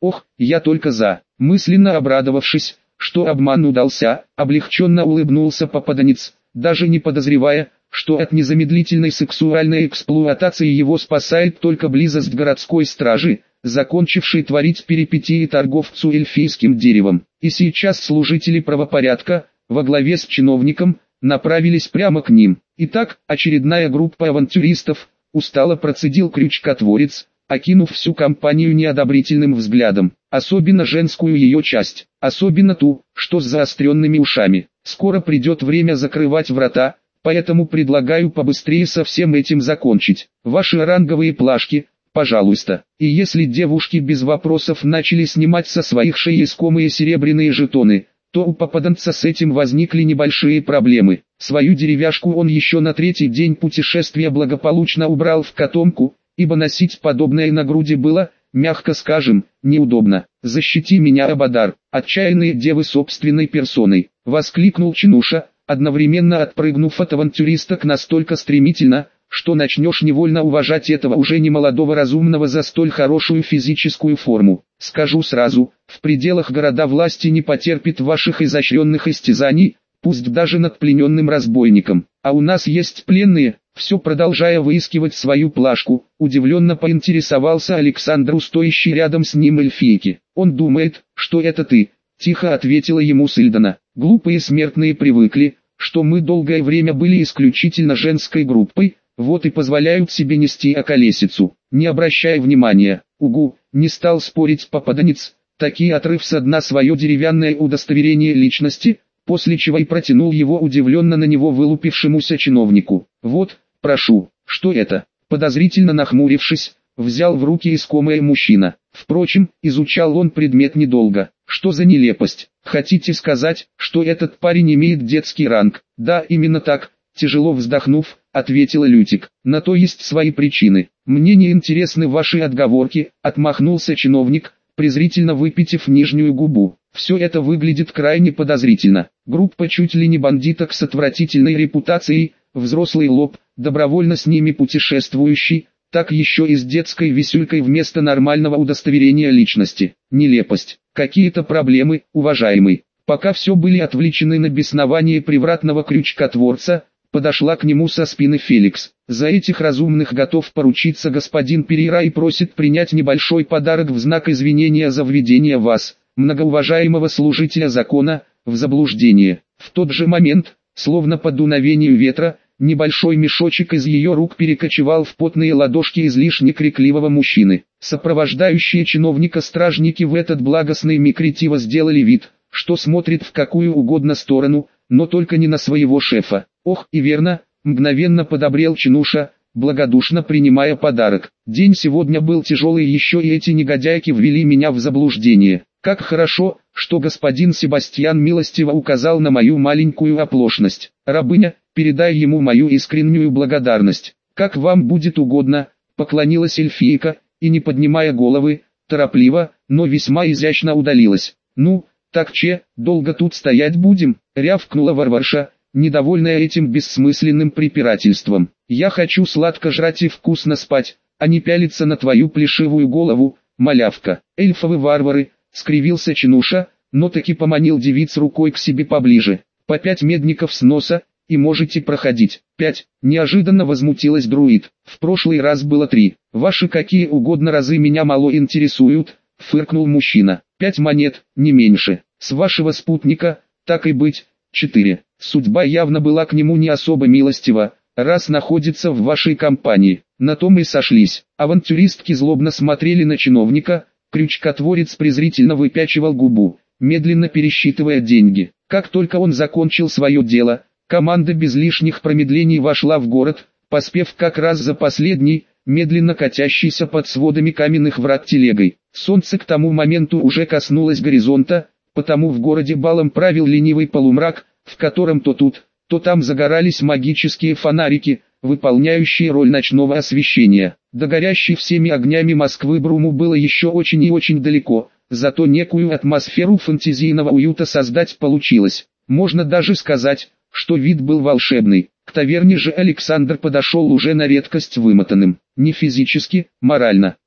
Ох, я только за. Мысленно обрадовавшись, что обман удался, облегченно улыбнулся попаданец, даже не подозревая, что от незамедлительной сексуальной эксплуатации его спасает только близость городской стражи, закончившей творить перипетии торговцу эльфийским деревом. И сейчас служители правопорядка, во главе с чиновником, направились прямо к ним. Итак, очередная группа авантюристов, устало процедил крючкотворец, окинув всю компанию неодобрительным взглядом, особенно женскую ее часть, особенно ту, что с заостренными ушами. Скоро придет время закрывать врата, поэтому предлагаю побыстрее со всем этим закончить. Ваши ранговые плашки, пожалуйста. И если девушки без вопросов начали снимать со своих шеи искомые серебряные жетоны, то у попаданца с этим возникли небольшие проблемы. Свою деревяшку он еще на третий день путешествия благополучно убрал в котомку, ибо носить подобное на груди было, мягко скажем, неудобно. «Защити меня, Абадар!» «Отчаянные девы собственной персоной!» — воскликнул Чинуша, одновременно отпрыгнув от авантюристок настолько стремительно, что начнешь невольно уважать этого уже немолодого разумного за столь хорошую физическую форму. Скажу сразу, в пределах города власти не потерпит ваших изощренных истязаний, пусть даже над плененным разбойником. А у нас есть пленные. Все продолжая выискивать свою плашку, удивленно поинтересовался Александр, стоящий рядом с ним эльфийки. «Он думает, что это ты», — тихо ответила ему Сильдана. «Глупые смертные привыкли, что мы долгое время были исключительно женской группой, вот и позволяют себе нести околесицу, не обращая внимания». «Угу», — не стал спорить попаданец, таки отрыв со дна свое деревянное удостоверение личности, после чего и протянул его удивленно на него вылупившемуся чиновнику. «Вот, прошу». «Что это?» Подозрительно нахмурившись, взял в руки искомое мужчина. Впрочем, изучал он предмет недолго. «Что за нелепость? Хотите сказать, что этот парень имеет детский ранг?» «Да, именно так», тяжело вздохнув, ответила Лютик. «На то есть свои причины. Мне не интересны ваши отговорки», отмахнулся чиновник, презрительно выпитив нижнюю губу. «Все это выглядит крайне подозрительно. Группа чуть ли не бандиток с отвратительной репутацией, взрослый лоб, добровольно с ними путешествующий, так еще и с детской висюлькой вместо нормального удостоверения личности. Нелепость. Какие-то проблемы, уважаемый». Пока все были отвлечены на беснование привратного крючкотворца, подошла к нему со спины Феликс. «За этих разумных готов поручиться господин Перейра и просит принять небольшой подарок в знак извинения за введение вас, многоуважаемого служителя закона, в заблуждение». В тот же момент, словно по дуновению ветра, небольшой мешочек из ее рук перекочевал в потные ладошки излишне крикливого мужчины. Сопровождающие чиновника стражники в этот благостный миг ретиво сделали вид, что смотрит в какую угодно сторону, но только не на своего шефа. «Ох, и верно», мгновенно подобрел Чинуша, благодушно принимая подарок. «День сегодня был тяжелый, еще и эти негодяйки ввели меня в заблуждение. Как хорошо, что господин Себастьян милостиво указал на мою маленькую оплошность. Рабыня, передай ему мою искреннюю благодарность». «Как вам будет угодно», поклонилась эльфийка, и не поднимая головы, торопливо, но весьма изящно удалилась. «Ну, так че, долго тут стоять будем?» рявкнула Варварша, недовольная этим бессмысленным препирательством. «Я хочу сладко жрать и вкусно спать, а не пялиться на твою плешивую голову, малявка». «Эльфовы варвары», скривился Чинуша, но таки поманил девиц рукой к себе поближе. «По 5 медников с носа, и можете проходить». 5. Неожиданно возмутилась друид. «В прошлый раз было 3. Ваши какие угодно разы меня мало интересуют», фыркнул мужчина. 5 монет, не меньше. С вашего спутника, так и быть, 4. Судьба явно была к нему не особо милостива, раз находится в вашей компании. На том и сошлись. Авантюристки злобно смотрели на чиновника, крючкотворец презрительно выпячивал губу, медленно пересчитывая деньги. Как только он закончил свое дело, команда без лишних промедлений вошла в город, поспев как раз за последней, медленно катящейся под сводами каменных врат телегой. Солнце к тому моменту уже коснулось горизонта, потому в городе балом правил ленивый полумрак, в котором то тут, то там загорались магические фонарики, выполняющие роль ночного освещения. До горящей всеми огнями Москвы Бруму было еще очень и очень далеко, зато некую атмосферу фантазийного уюта создать получилось. Можно даже сказать, что вид был волшебный. К таверне же Александр подошел уже на редкость вымотанным, не физически, морально.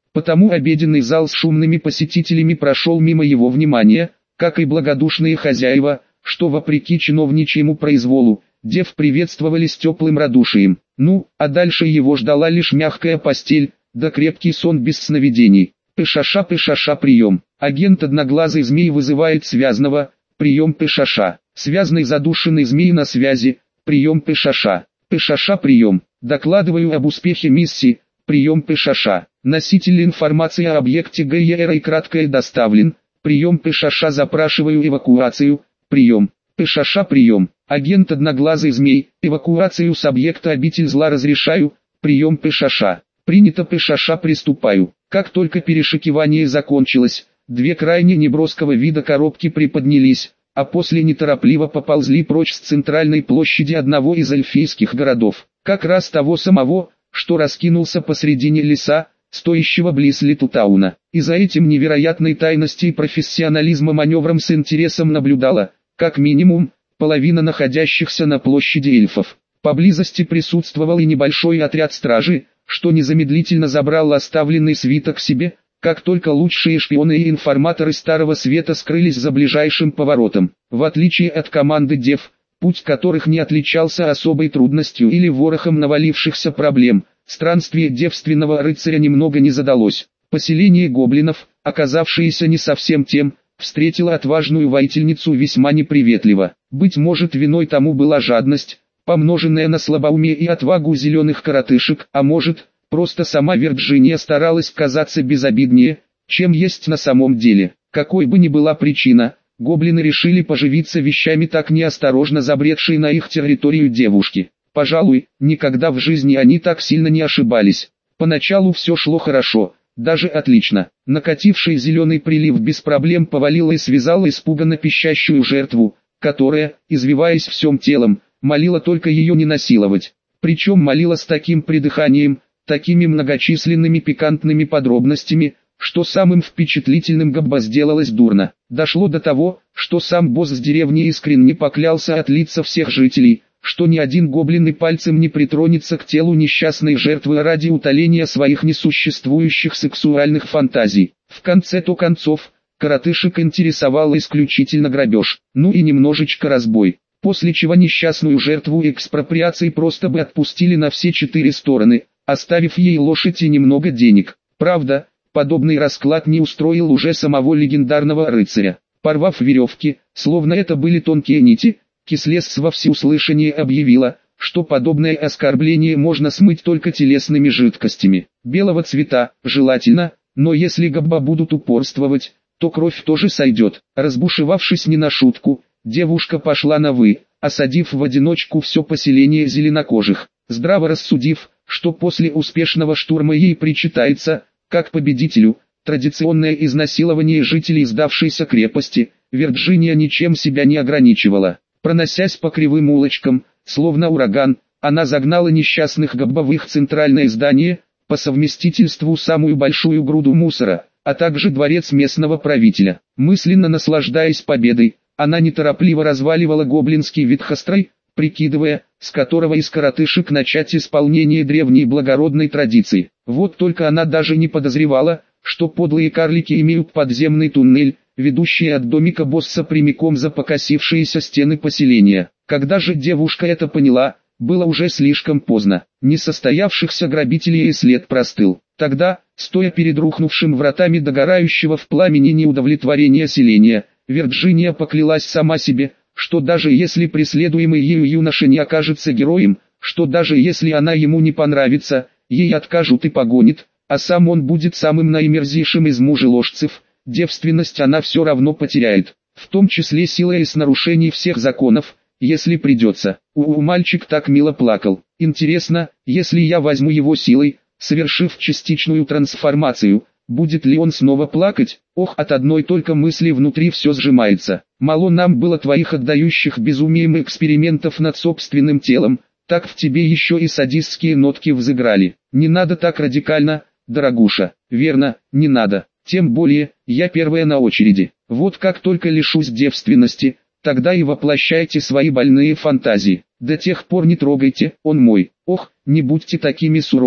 Потому обеденный зал с шумными посетителями прошел мимо его внимания, как и благодушные хозяева, что вопреки чиновничьему произволу, дев приветствовали с теплым радушием. Ну, а дальше его ждала лишь мягкая постель, да крепкий сон без сновидений. Пышаша прием. Агент одноглазый змей вызывает связного, прием пышаша. Связный задушенный змей на связи, прием пышаша. Пышаша прием. Докладываю об успехе миссии, прием пышаша. Носитель информации о объекте ГЕР и краткое доставлен, прием пышаша. Запрашиваю эвакуацию, прием. Пышаша прием. Агент одноглазый змей, эвакуацию с объекта обитель зла разрешаю, прием пышаша. Принято пышаша, приступаю. Как только перешикивание закончилось, две крайне неброского вида коробки приподнялись, а после неторопливо поползли прочь с центральной площади одного из эльфийских городов. Как раз того самого, что раскинулся посредине леса, стоящего близ Литтутауна. И за этим невероятной тайности и профессионализма маневром с интересом наблюдала, как минимум, половина находящихся на площади эльфов. Поблизости присутствовал и небольшой отряд стражи, что незамедлительно забрал оставленный свиток себе, как только лучшие шпионы и информаторы Старого Света скрылись за ближайшим поворотом. В отличие от команды дев, путь которых не отличался особой трудностью или ворохом навалившихся проблем, странствие девственного рыцаря немного не задалось. Поселение гоблинов, оказавшееся не совсем тем, встретило отважную воительницу весьма неприветливо. Быть может, виной тому была жадность, помноженная на слабоумие и отвагу зеленых коротышек, а может, просто сама Вирджиния старалась казаться безобиднее, чем есть на самом деле. Какой бы ни была причина, гоблины решили поживиться вещами так неосторожно забредшей на их территорию девушки. Пожалуй, никогда в жизни они так сильно не ошибались. Поначалу все шло хорошо, даже отлично. Накативший зеленый прилив без проблем повалил и связал испуганно пищащую жертву, которая, извиваясь всем телом, молила только ее не насиловать. Причем молила с таким придыханием, такими многочисленными пикантными подробностями, что самым впечатлительным Габба сделалось дурно. Дошло до того, что сам босс с деревни искренне поклялся от лица всех жителей, что ни один гоблин и пальцем не притронется к телу несчастной жертвы ради утоления своих несуществующих сексуальных фантазий. В конце-то концов, коротышек интересовал исключительно грабеж, ну и немножечко разбой. После чего несчастную жертву экспроприации просто бы отпустили на все четыре стороны, оставив ей лошадь и немного денег. Правда, подобный расклад не устроил уже самого легендарного рыцаря. Порвав веревки, словно это были тонкие нити, Кислес во всеуслышание объявила, что подобное оскорбление можно смыть только телесными жидкостями. Белого цвета, желательно, но если Габба будут упорствовать, то кровь тоже сойдет. Разбушевавшись не на шутку, девушка пошла на «вы», осадив в одиночку все поселение зеленокожих, здраво рассудив, что после успешного штурма ей причитается, как победителю, традиционное изнасилование жителей сдавшейся крепости. Вирджиния ничем себя не ограничивала. Проносясь по кривым улочкам, словно ураган, она загнала несчастных Габба в их центральное здание, по совместительству самую большую груду мусора, а также дворец местного правителя. Мысленно наслаждаясь победой, она неторопливо разваливала гоблинский ветхострой, прикидывая, с которого из коротышек начать исполнение древней благородной традиции. Вот только она даже не подозревала, что подлые карлики имеют подземный туннель, ведущий от домика босса прямиком за покосившиеся стены поселения. Когда же девушка это поняла, было уже слишком поздно. Несостоявшихся грабителей и след простыл. Тогда, стоя перед рухнувшим вратами догорающего в пламени неудовлетворения селения, Вирджиния поклялась сама себе, что даже если преследуемый ею юноша не окажется героем, что даже если она ему не понравится, ей откажут и погонит, а сам он будет самым наимерзейшим из мужеложцев, девственность она все равно потеряет, в том числе силой с нарушений всех законов, если придется. Мальчик так мило плакал. Интересно, если я возьму его силой, совершив частичную трансформацию, будет ли он снова плакать? Ох, от одной только мысли внутри все сжимается. Мало нам было твоих отдающих безумием экспериментов над собственным телом, так в тебе еще и садистские нотки взыграли. Не надо так радикально, дорогуша. Верно, не надо. Тем более, я первая на очереди. Вот как только лишусь девственности, тогда и воплощайте свои больные фантазии. До тех пор не трогайте, он мой. Ох, не будьте такими суровыми,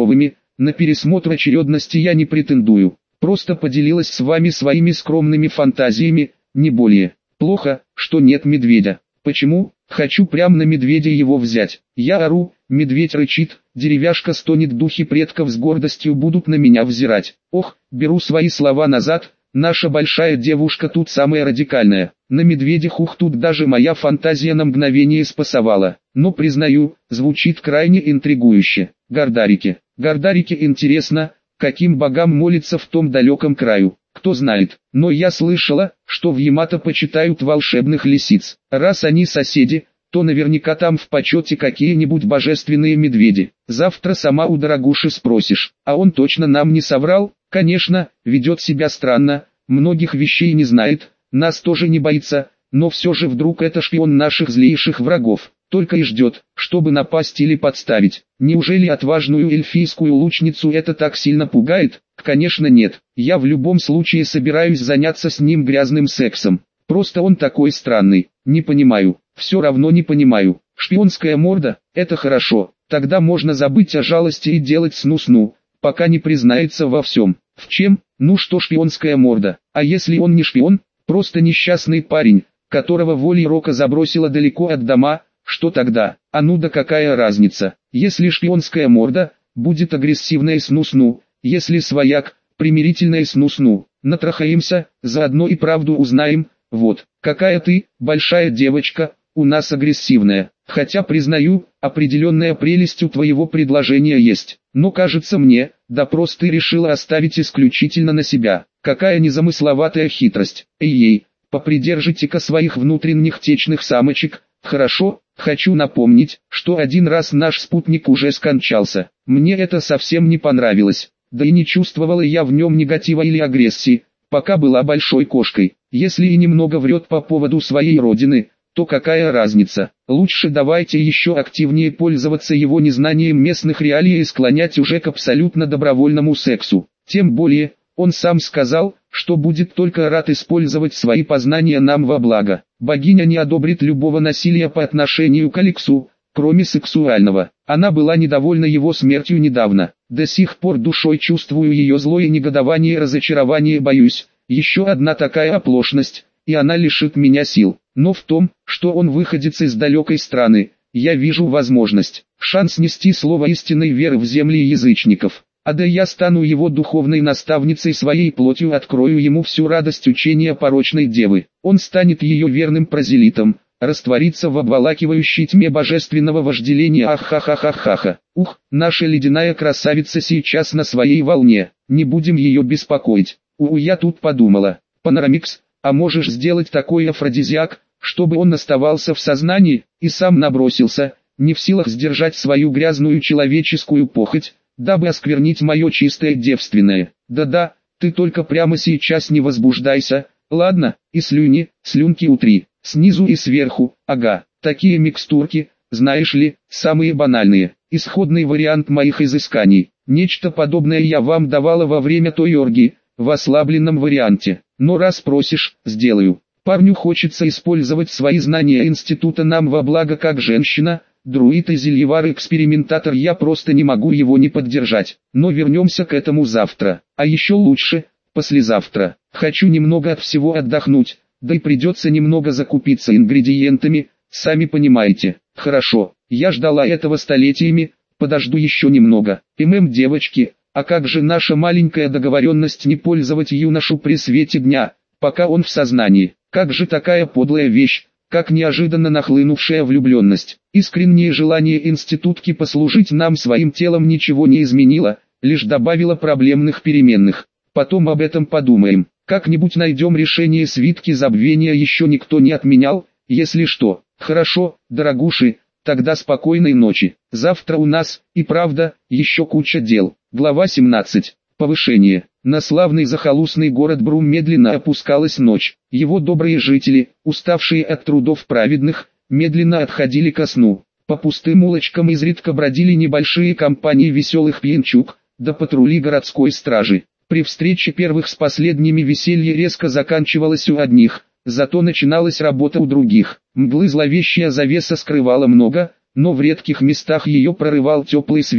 на пересмотр очередности я не претендую. Просто поделилась с вами своими скромными фантазиями, не более. Плохо, что нет медведя. Почему? Хочу прям на медведя его взять. Я ору, медведь рычит, деревяшка стонет, духи предков с гордостью будут на меня взирать. Ох, беру свои слова назад, наша большая девушка тут самая радикальная. На медведях тут даже моя фантазия на мгновение спасовала. Но признаю, звучит крайне интригующе. Гордарики. Гордарики, интересно, каким богам молятся в том далеком краю. Кто знает, но я слышала, что в Ямато почитают волшебных лисиц. Раз они соседи, то наверняка там в почете какие-нибудь божественные медведи. Завтра сама у дорогуши спросишь, а он точно нам не соврал? Конечно, ведет себя странно, многих вещей не знает, нас тоже не боится, но все же вдруг это шпион наших злейших врагов. Только и ждет, чтобы напасть или подставить. Неужели отважную эльфийскую лучницу это так сильно пугает? Конечно нет, я в любом случае собираюсь заняться с ним грязным сексом. Просто он такой странный, не понимаю, все равно не понимаю. Шпионская морда, это хорошо, тогда можно забыть о жалости и делать сну-сну, пока не признается во всем. В чем? Ну что шпионская морда, а если он не шпион, просто несчастный парень, которого волей рока забросило далеко от дома, что тогда? А ну да какая разница, если шпионская морда, будет агрессивная сну-сну, если свояк, примирительная сну-сну, натрахаемся, заодно и правду узнаем, вот, какая ты, большая девочка, у нас агрессивная, хотя признаю, определенная прелесть у твоего предложения есть, но кажется мне, допрос ты решила оставить исключительно на себя, какая незамысловатая хитрость, эй-ей, попридержите-ка своих внутренних течных самочек. Хорошо, хочу напомнить, что один раз наш спутник уже скончался. Мне это совсем не понравилось, да и не чувствовала я в нем негатива или агрессии, пока была большой кошкой. Если и немного врет по поводу своей родины, то какая разница? Лучше давайте еще активнее пользоваться его незнанием местных реалий и склонять уже к абсолютно добровольному сексу. Тем более, он сам сказал, что будет только рад использовать свои познания нам во благо. Богиня не одобрит любого насилия по отношению к Алексу, кроме сексуального. Она была недовольна его смертью недавно. До сих пор душой чувствую ее злое негодование и разочарование, боюсь. Еще одна такая оплошность, и она лишит меня сил. Но в том, что он выходец из далекой страны, я вижу возможность, шанс нести слово истинной веры в земли язычников. А да я стану его духовной наставницей, своей плотью открою ему всю радость учения порочной девы. Он станет ее верным прозелитом, растворится в обволакивающей тьме божественного вожделения. Ах-ха-ха-ха-ха-ха. Ух, наша ледяная красавица сейчас на своей волне, не будем ее беспокоить. Я тут подумала, Панорамикс, а можешь сделать такой афродизиак, чтобы он оставался в сознании, и сам набросился, не в силах сдержать свою грязную человеческую похоть, дабы осквернить мое чистое девственное. Да-да, ты только прямо сейчас не возбуждайся, ладно, и слюнки утри, снизу и сверху, ага, такие микстурки, знаешь ли, самые банальные, исходный вариант моих изысканий. Нечто подобное я вам давала во время той оргии, в ослабленном варианте, но раз просишь, сделаю. Парню хочется использовать свои знания института нам во благо как женщина, друид и зельевар-экспериментатор, я просто не могу его не поддержать. Но вернемся к этому завтра, а еще лучше, послезавтра. Хочу немного от всего отдохнуть, да и придется немного закупиться ингредиентами, сами понимаете. Хорошо, я ждала этого столетиями, подожду еще немного. Девочки, а как же наша маленькая договоренность не пользовать юношу при свете дня, пока он в сознании? Как же такая подлая вещь? Как неожиданно нахлынувшая влюбленность. Искреннее желание институтки послужить нам своим телом ничего не изменило, лишь добавило проблемных переменных. Потом об этом подумаем. Как-нибудь найдем решение, свитки забвения еще никто не отменял, если что. Хорошо, дорогуши, тогда спокойной ночи. Завтра у нас, и правда, еще куча дел. Глава 17. Повышение. На славный захолустный город Брум медленно опускалась ночь. Его добрые жители, уставшие от трудов праведных, медленно отходили ко сну. По пустым улочкам изредка бродили небольшие компании веселых пьянчуг, да патрули городской стражи. При встрече первых с последними веселье резко заканчивалось у одних, зато начиналась работа у других. Мглы зловещая завеса скрывала много, но в редких местах ее прорывал теплый свет.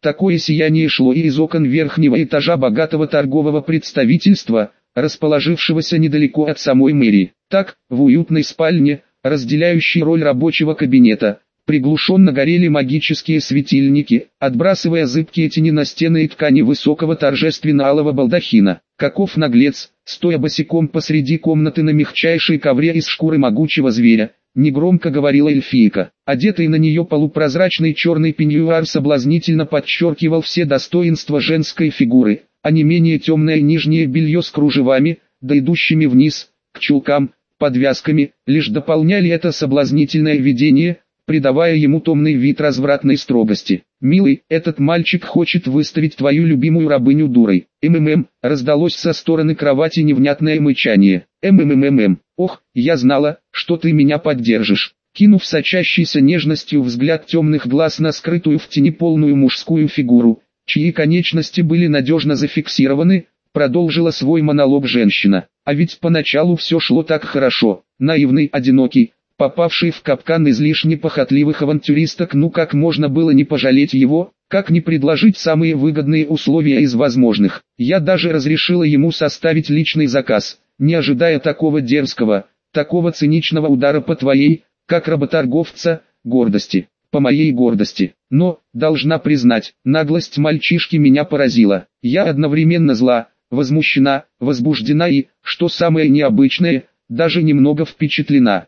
Такое сияние шло и из окон верхнего этажа богатого торгового представительства, расположившегося недалеко от самой мэрии. Так, в уютной спальне, разделяющей роль рабочего кабинета, приглушенно горели магические светильники, отбрасывая зыбкие тени на стены и ткани высокого торжественно-алого балдахина. Каков наглец, стоя босиком посреди комнаты на мягчайшей ковре из шкуры могучего зверя, негромко говорила эльфийка. Одетый на нее полупрозрачный черный пеньюар соблазнительно подчеркивал все достоинства женской фигуры, а не менее темное нижнее белье с кружевами, да идущими вниз, к чулкам, подвязками, лишь дополняли это соблазнительное видение, придавая ему томный вид развратной строгости. «Милый, этот мальчик хочет выставить твою любимую рабыню дурой». Раздалось со стороны кровати невнятное мычание. Ох, я знала, что ты меня поддержишь». Кинув сочащейся нежностью взгляд темных глаз на скрытую в тени полную мужскую фигуру, чьи конечности были надежно зафиксированы, продолжила свой монолог женщина. А ведь поначалу все шло так хорошо. Наивный, одинокий, попавший в капкан излишне похотливых авантюристок, ну как можно было не пожалеть его, как не предложить самые выгодные условия из возможных. Я даже разрешила ему составить личный заказ, не ожидая такого дерзкого, такого циничного удара по твоей, как работорговца, гордости, по моей гордости. Но, должна признать, наглость мальчишки меня поразила. Я одновременно зла, возмущена, возбуждена и, что самое необычное, даже немного впечатлена.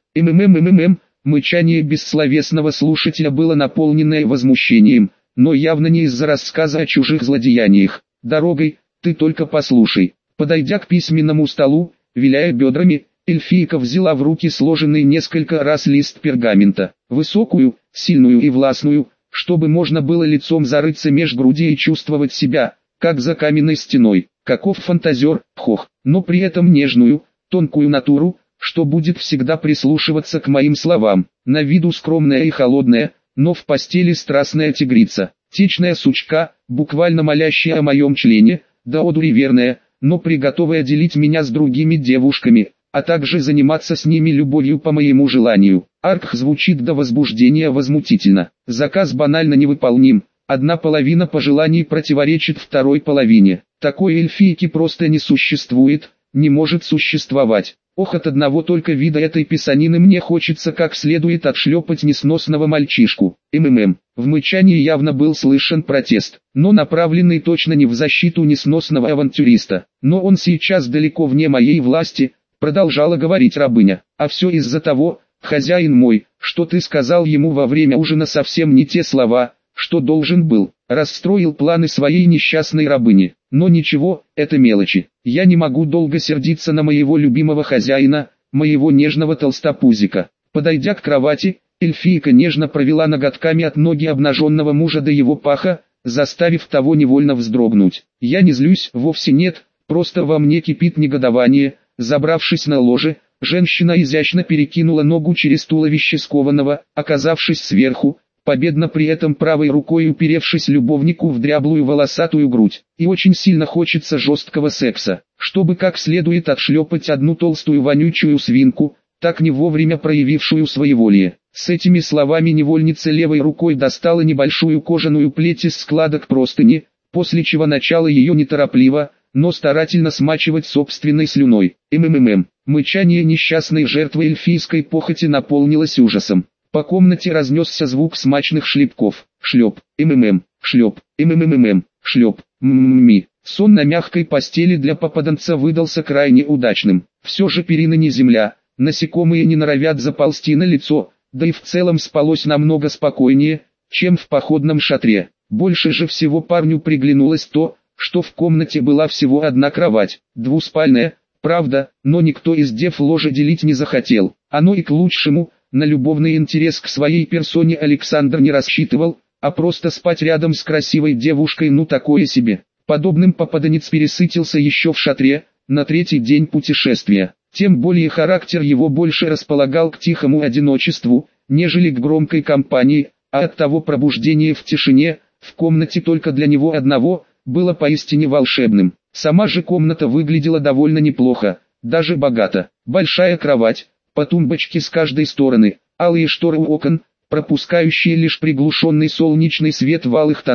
Мычание бессловесного слушателя было наполненное возмущением, но явно не из-за рассказа о чужих злодеяниях. «Дорогой, ты только послушай». Подойдя к письменному столу, виляя бедрами, эльфийка взяла в руки сложенный несколько раз лист пергамента, высокую, сильную и властную, чтобы можно было лицом зарыться меж груди и чувствовать себя, как за каменной стеной. Каков фантазер, но при этом нежную, тонкую натуру, что будет всегда прислушиваться к моим словам. На виду скромная и холодная, но в постели страстная тигрица, течная сучка, буквально молящая о моем члене, да одури верная, но приготовая делить меня с другими девушками, а также заниматься с ними любовью по моему желанию. Арх звучит до возбуждения возмутительно. Заказ банально невыполним, одна половина пожеланий противоречит второй половине. Такой эльфийки просто не существует, не может существовать. Ох, от одного только вида этой писанины мне хочется как следует отшлепать несносного мальчишку. В мычании явно был слышен протест, но направленный точно не в защиту несносного авантюриста. Но он сейчас далеко вне моей власти, продолжала говорить рабыня. А все из-за того, хозяин мой, что ты сказал ему во время ужина совсем не те слова, что должен был. Расстроил планы своей несчастной рабыни. Но ничего, это мелочи. Я не могу долго сердиться на моего любимого хозяина, моего нежного толстопузика. Подойдя к кровати, эльфийка нежно провела ноготками от ноги обнаженного мужа до его паха, заставив того невольно вздрогнуть. Я не злюсь, вовсе нет, просто во мне кипит негодование. Забравшись на ложе, женщина изящно перекинула ногу через туловище скованного, оказавшись сверху, победно при этом правой рукой уперевшись любовнику в дряблую волосатую грудь. И очень сильно хочется жесткого секса, чтобы как следует отшлепать одну толстую вонючую свинку, так не вовремя проявившую своеволие. С этими словами невольница левой рукой достала небольшую кожаную плеть из складок простыни, после чего начала ее неторопливо, но старательно смачивать собственной слюной. Мычание несчастной жертвы эльфийской похоти наполнилось ужасом. По комнате разнесся звук смачных шлепков. Шлеп, шлеп, шлеп, Сон на мягкой постели для попаданца выдался крайне удачным. Все же перина не земля, насекомые не норовят заползти на лицо, да и в целом спалось намного спокойнее, чем в походном шатре. Больше же всего парню приглянулось то, что в комнате была всего одна кровать, двуспальная, правда, но никто из дев ложе делить не захотел. Оно и к лучшему. На любовный интерес к своей персоне Александр не рассчитывал, а просто спать рядом с красивой девушкой ну такое себе. Подобным попаданец пересытился еще в шатре, на третий день путешествия. Тем более характер его больше располагал к тихому одиночеству, нежели к громкой компании, а оттого пробуждение в тишине, в комнате только для него одного, было поистине волшебным. Сама же комната выглядела довольно неплохо, даже богато. Большая кровать, по тумбочке с каждой стороны, алые шторы у окон, пропускающие лишь приглушенный солнечный свет в алых тонах,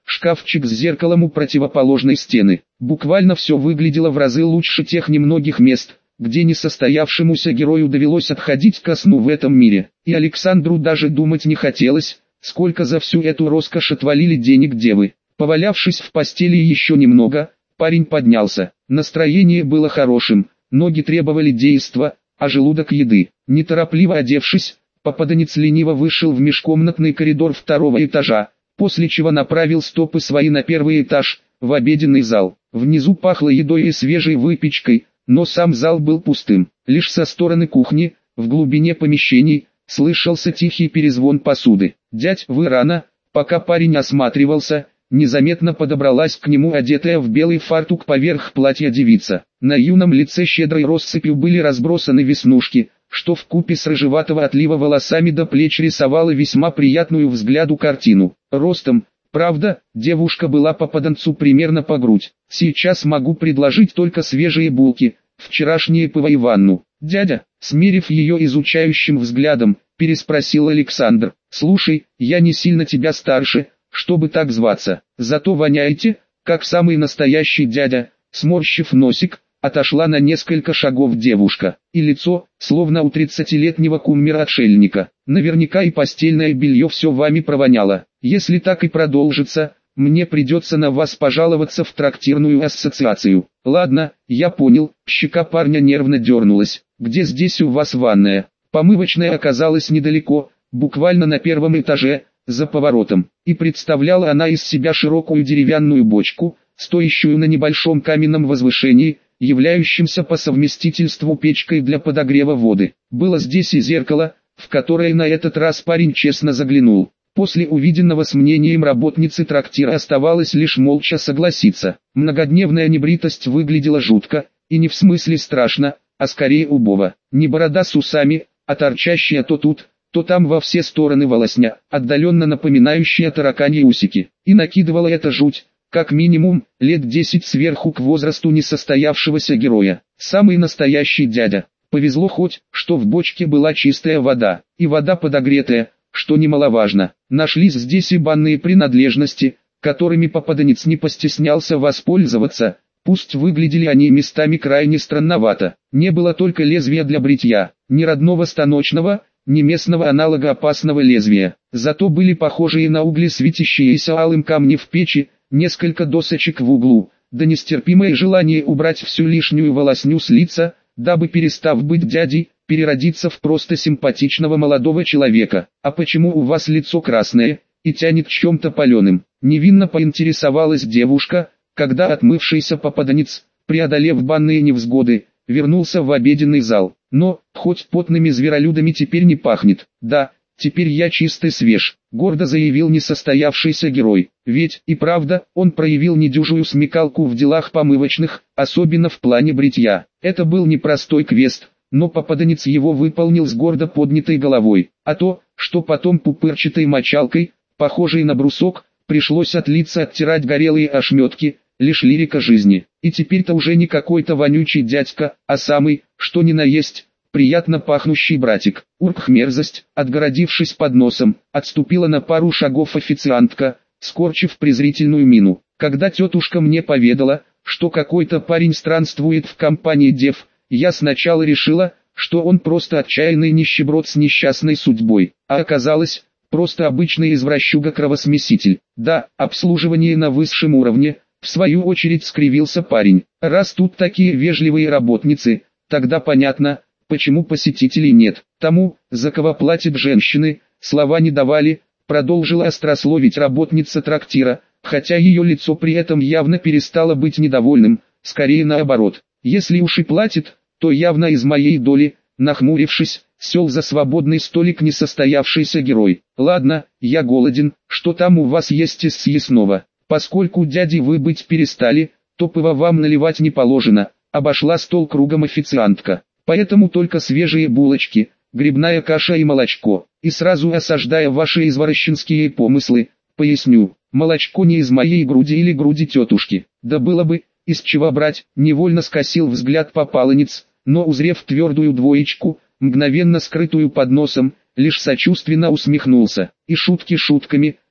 шкафчик с зеркалом у противоположной стены. Буквально все выглядело в разы лучше тех немногих мест, где несостоявшемуся герою довелось отходить ко сну в этом мире. И Александру даже думать не хотелось, сколько за всю эту роскошь отвалили денег девы. Повалявшись в постели еще немного, парень поднялся. Настроение было хорошим, ноги требовали действа, а желудок еды. Неторопливо одевшись, попаданец лениво вышел в межкомнатный коридор второго этажа, после чего направил стопы свои на первый этаж, в обеденный зал. Внизу пахло едой и свежей выпечкой, но сам зал был пустым. Лишь со стороны кухни, в глубине помещений, слышался тихий перезвон посуды. «Дядь, вы рано». Пока парень осматривался, незаметно подобралась к нему одетая в белый фартук поверх платья девица. На юном лице щедрой россыпью были разбросаны веснушки, что вкупе с рыжеватого отлива волосами до плеч рисовало весьма приятную взгляду картину. Ростом, правда, девушка была попаданцу примерно по грудь. «Сейчас могу предложить только свежие булки, вчерашнее пиво и ванну». «Дядя», смерив ее изучающим взглядом, переспросил Александр. «Слушай, я не сильно тебя старше, чтобы так зваться, зато воняете, как самый настоящий дядя». Сморщив носик, отошла на несколько шагов девушка, и лицо, словно у 30-летнего кумира-отшельника. «Наверняка и постельное белье все вами провоняло. Если так и продолжится, мне придется на вас пожаловаться в трактирную ассоциацию». «Ладно, я понял». Щека парня нервно дернулась. «Где здесь у вас ванная?» Помывочная оказалась недалеко, буквально на первом этаже, за поворотом, и представляла она из себя широкую деревянную бочку, стоящую на небольшом каменном возвышении, являющимся по совместительству печкой для подогрева воды. Было здесь и зеркало, в которое на этот раз парень честно заглянул. После увиденного с мнением работницы трактира оставалось лишь молча согласиться. Многодневная небритость выглядела жутко, и не в смысле страшно, а скорее убого. Не борода с усами, а торчащая то тут, то там во все стороны волосня, отдаленно напоминающая тараканьи усики. И накидывала эта жуть, как минимум, лет 10 сверху к возрасту несостоявшегося героя. Самый настоящий дядя. Повезло хоть, что в бочке была чистая вода, и вода подогретая, что немаловажно. Нашлись здесь и банные принадлежности, которыми попаданец не постеснялся воспользоваться, пусть выглядели они местами крайне странновато. Не было только лезвия для бритья, ни родного станочного, ни местного аналога опасного лезвия. Зато были похожие на угли светящиеся алым камни в печи, несколько досочек в углу, да нестерпимое желание убрать всю лишнюю волосню с лица, дабы, перестав быть дядей, переродиться в просто симпатичного молодого человека. «А почему у вас лицо красное и тянет чем-то паленым?» Невинно поинтересовалась девушка, когда отмывшийся попаданец, преодолев банные невзгоды, вернулся в обеденный зал. «Но, хоть потными зверолюдами теперь не пахнет». «Да, теперь я чистый свеж», — гордо заявил несостоявшийся герой. Ведь, и правда, он проявил недюжую смекалку в делах помывочных, особенно в плане бритья. Это был непростой квест, но попаданец его выполнил с гордо поднятой головой. А то, что потом пупырчатой мочалкой, похожей на брусок, пришлось от лица оттирать горелые ошметки, лишь лирика жизни. И теперь-то уже не какой-то вонючий дядька, а самый, что ни на есть, приятно пахнущий братик. «Урк, мерзость!» Отгородившись подносом, отступила на пару шагов официантка, скорчив презрительную мину. Когда тетушка мне поведала, что какой-то парень странствует в компании дев, я сначала решила, что он просто отчаянный нищеброд с несчастной судьбой, а оказалось, просто обычный извращуга-кровосмеситель. Да, обслуживание на высшем уровне, в свою очередь скривился парень. Раз тут такие вежливые работницы, тогда понятно, почему посетителей нет. Тому, за кого платят женщины, слова не давали, продолжила острословить работница трактира, хотя ее лицо при этом явно перестало быть недовольным, скорее наоборот. Если уж и платит, то явно из моей доли. Нахмурившись, сел за свободный столик несостоявшийся герой. «Ладно, я голоден, что там у вас есть из съестного? Поскольку дяди вы быть перестали, то пиво вам наливать не положено», обошла стол кругом официантка. «Поэтому только свежие булочки, грибная каша и молочко». И сразу осаждая ваши извращенские помыслы, поясню, молочко не из моей груди или груди тетушки. Да было бы, из чего брать, невольно скосил взгляд попаланец, но узрев твердую двоечку, мгновенно скрытую под носом, лишь сочувственно усмехнулся. И шутки шутками,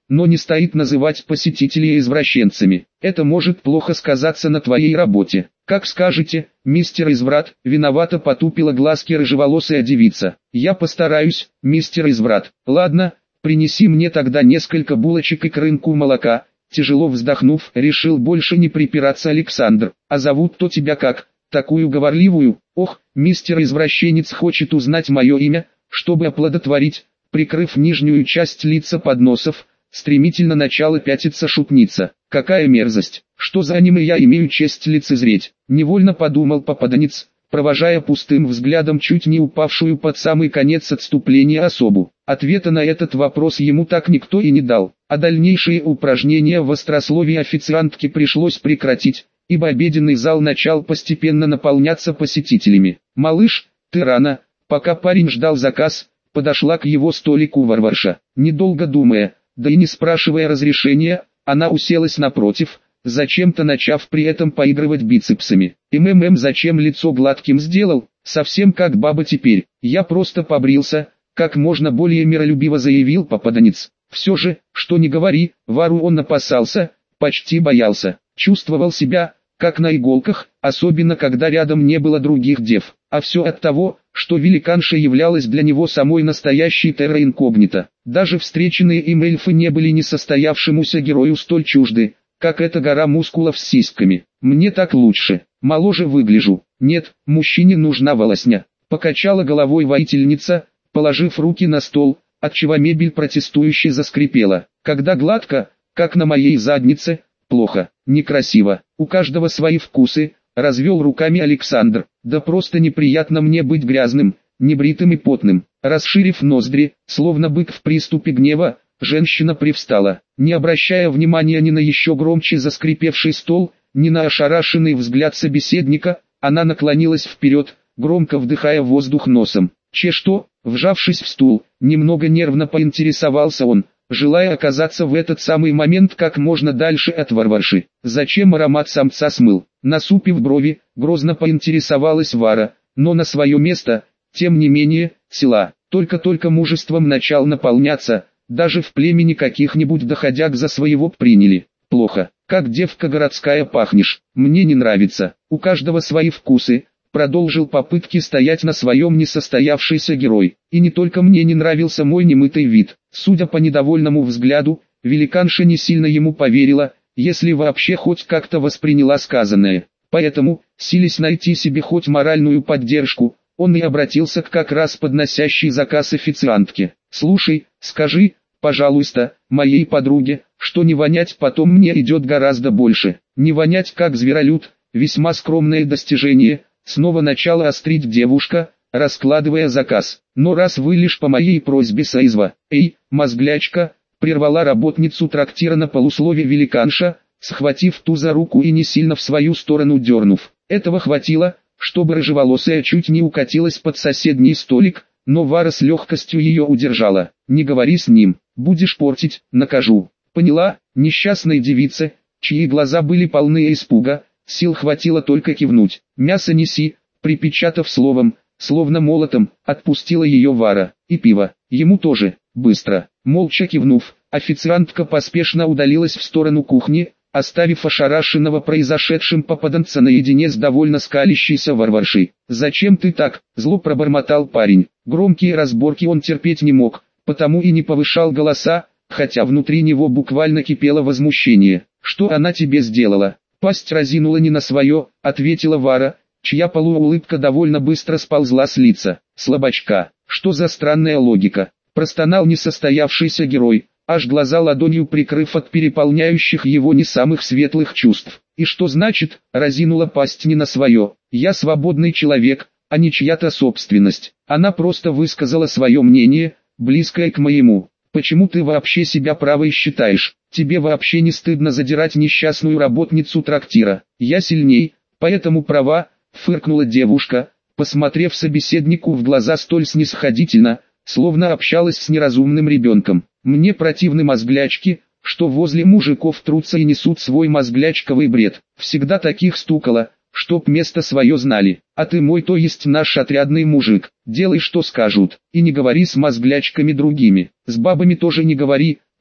но не стоит называть посетителей извращенцами. Это может плохо сказаться на твоей работе. Как скажете, мистер Изврат, виновато потупила глазки рыжеволосая девица. Я постараюсь, мистер Изврат. Ладно, принеси мне тогда несколько булочек и крынку молока. Тяжело вздохнув, решил больше не припираться Александр. А зовут-то тебя как? Такую говорливую? Ох, мистер извращенец хочет узнать мое имя, чтобы оплодотворить. Прикрыв нижнюю часть лица подносов, стремительно начала пятиться шутница. Какая мерзость! Что за аниме я имею честь лицезреть? Невольно подумал попаданец, провожая пустым взглядом чуть не упавшую под самый конец отступления особу. Ответа на этот вопрос ему так никто и не дал, а дальнейшие упражнения в острословии официантки пришлось прекратить, ибо обеденный зал начал постепенно наполняться посетителями. «Малыш, ты рано». Пока парень ждал заказ, подошла к его столику варварша. Недолго думая, да и не спрашивая разрешения, она уселась напротив, зачем-то начав при этом поигрывать бицепсами. Зачем лицо гладким сделал, совсем как баба теперь. Я просто побрился, как можно более миролюбиво заявил попаданец. Все же, что ни говори, Вару он опасался, почти боялся. Чувствовал себя, как на иголках, особенно когда рядом не было других дев. А все от того, что великанша являлась для него самой настоящей терра инкогнито. Даже встреченные им эльфы не были несостоявшемуся герою столь чужды, как эта гора мускулов с сиськами. Мне так лучше, моложе выгляжу. Нет, мужчине нужна волосня. Покачала головой воительница, положив руки на стол, отчего мебель протестующе заскрипела. Когда гладко, как на моей заднице, плохо, некрасиво. У каждого свои вкусы, развел руками Александр. Да просто неприятно мне быть грязным, небритым и потным. Расширив ноздри, словно бык в приступе гнева, женщина привстала. Не обращая внимания ни на еще громче заскрипевший стол, ни на ошарашенный взгляд собеседника, она наклонилась вперед, громко вдыхая воздух носом. Что? Вжавшись в стул, немного нервно поинтересовался он, желая оказаться в этот самый момент как можно дальше от варварши. Зачем аромат самца смыл? Насупив брови, грозно поинтересовалась Вара, но на свое место, тем не менее, села. Только-только мужеством начал наполняться, даже в племени каких-нибудь доходяг за своего приняли. Плохо, как девка городская пахнешь, мне не нравится, у каждого свои вкусы. Продолжил попытки стоять на своем несостоявшийся герой. И не только мне не нравился мой немытый вид. Судя по недовольному взгляду, великанша не сильно ему поверила, если вообще хоть как-то восприняла сказанное. Поэтому, силясь найти себе хоть моральную поддержку, он и обратился к как раз подносящей заказ официантке. «Слушай, скажи, пожалуйста, моей подруге, что не вонять потом мне идет гораздо больше. Не вонять как зверолюд, весьма скромное достижение». Снова начала острить девушка, раскладывая заказ. Но раз вы лишь по моей просьбе соизва. Эй, мозглячка, прервала работницу трактира на полуслове великанша, схватив ту за руку и не сильно в свою сторону дернув. Этого хватило, чтобы рыжеволосая чуть не укатилась под соседний столик, но Вара с легкостью ее удержала. Не говори с ним, будешь портить, накажу. Поняла, несчастной девице, чьи глаза были полны испуга, сил хватило только кивнуть. «Мясо неси», припечатав словом, словно молотом, отпустила ее Вара. «И пиво, ему тоже, быстро». Молча кивнув, официантка поспешно удалилась в сторону кухни, оставив ошарашенного произошедшим попаданца наедине с довольно скалящейся варваршей. «Зачем ты так?» – зло пробормотал парень. Громкие разборки он терпеть не мог, потому и не повышал голоса, хотя внутри него буквально кипело возмущение. «Что она тебе сделала?» «Пасть разинула не на свое», — ответила Вара, чья полуулыбка довольно быстро сползла с лица. «Слабачка, что за странная логика?» — простонал несостоявшийся герой, аж глаза ладонью прикрыв от переполняющих его не самых светлых чувств. «И что значит, разинула пасть не на свое? Я свободный человек, а не чья-то собственность. Она просто высказала свое мнение, близкое к моему. Почему ты вообще себя правой считаешь? Тебе вообще не стыдно задирать несчастную работницу трактира? Я сильней, поэтому права», — фыркнула девушка, посмотрев собеседнику в глаза столь снисходительно, словно общалась с неразумным ребенком. «Мне противны мозглячки, что возле мужиков трутся и несут свой мозглячковый бред. Всегда таких стукало, чтоб место свое знали. А ты мой, то есть наш отрядный мужик. Делай, что скажут, и не говори с мозглячками другими. С бабами тоже не говори»,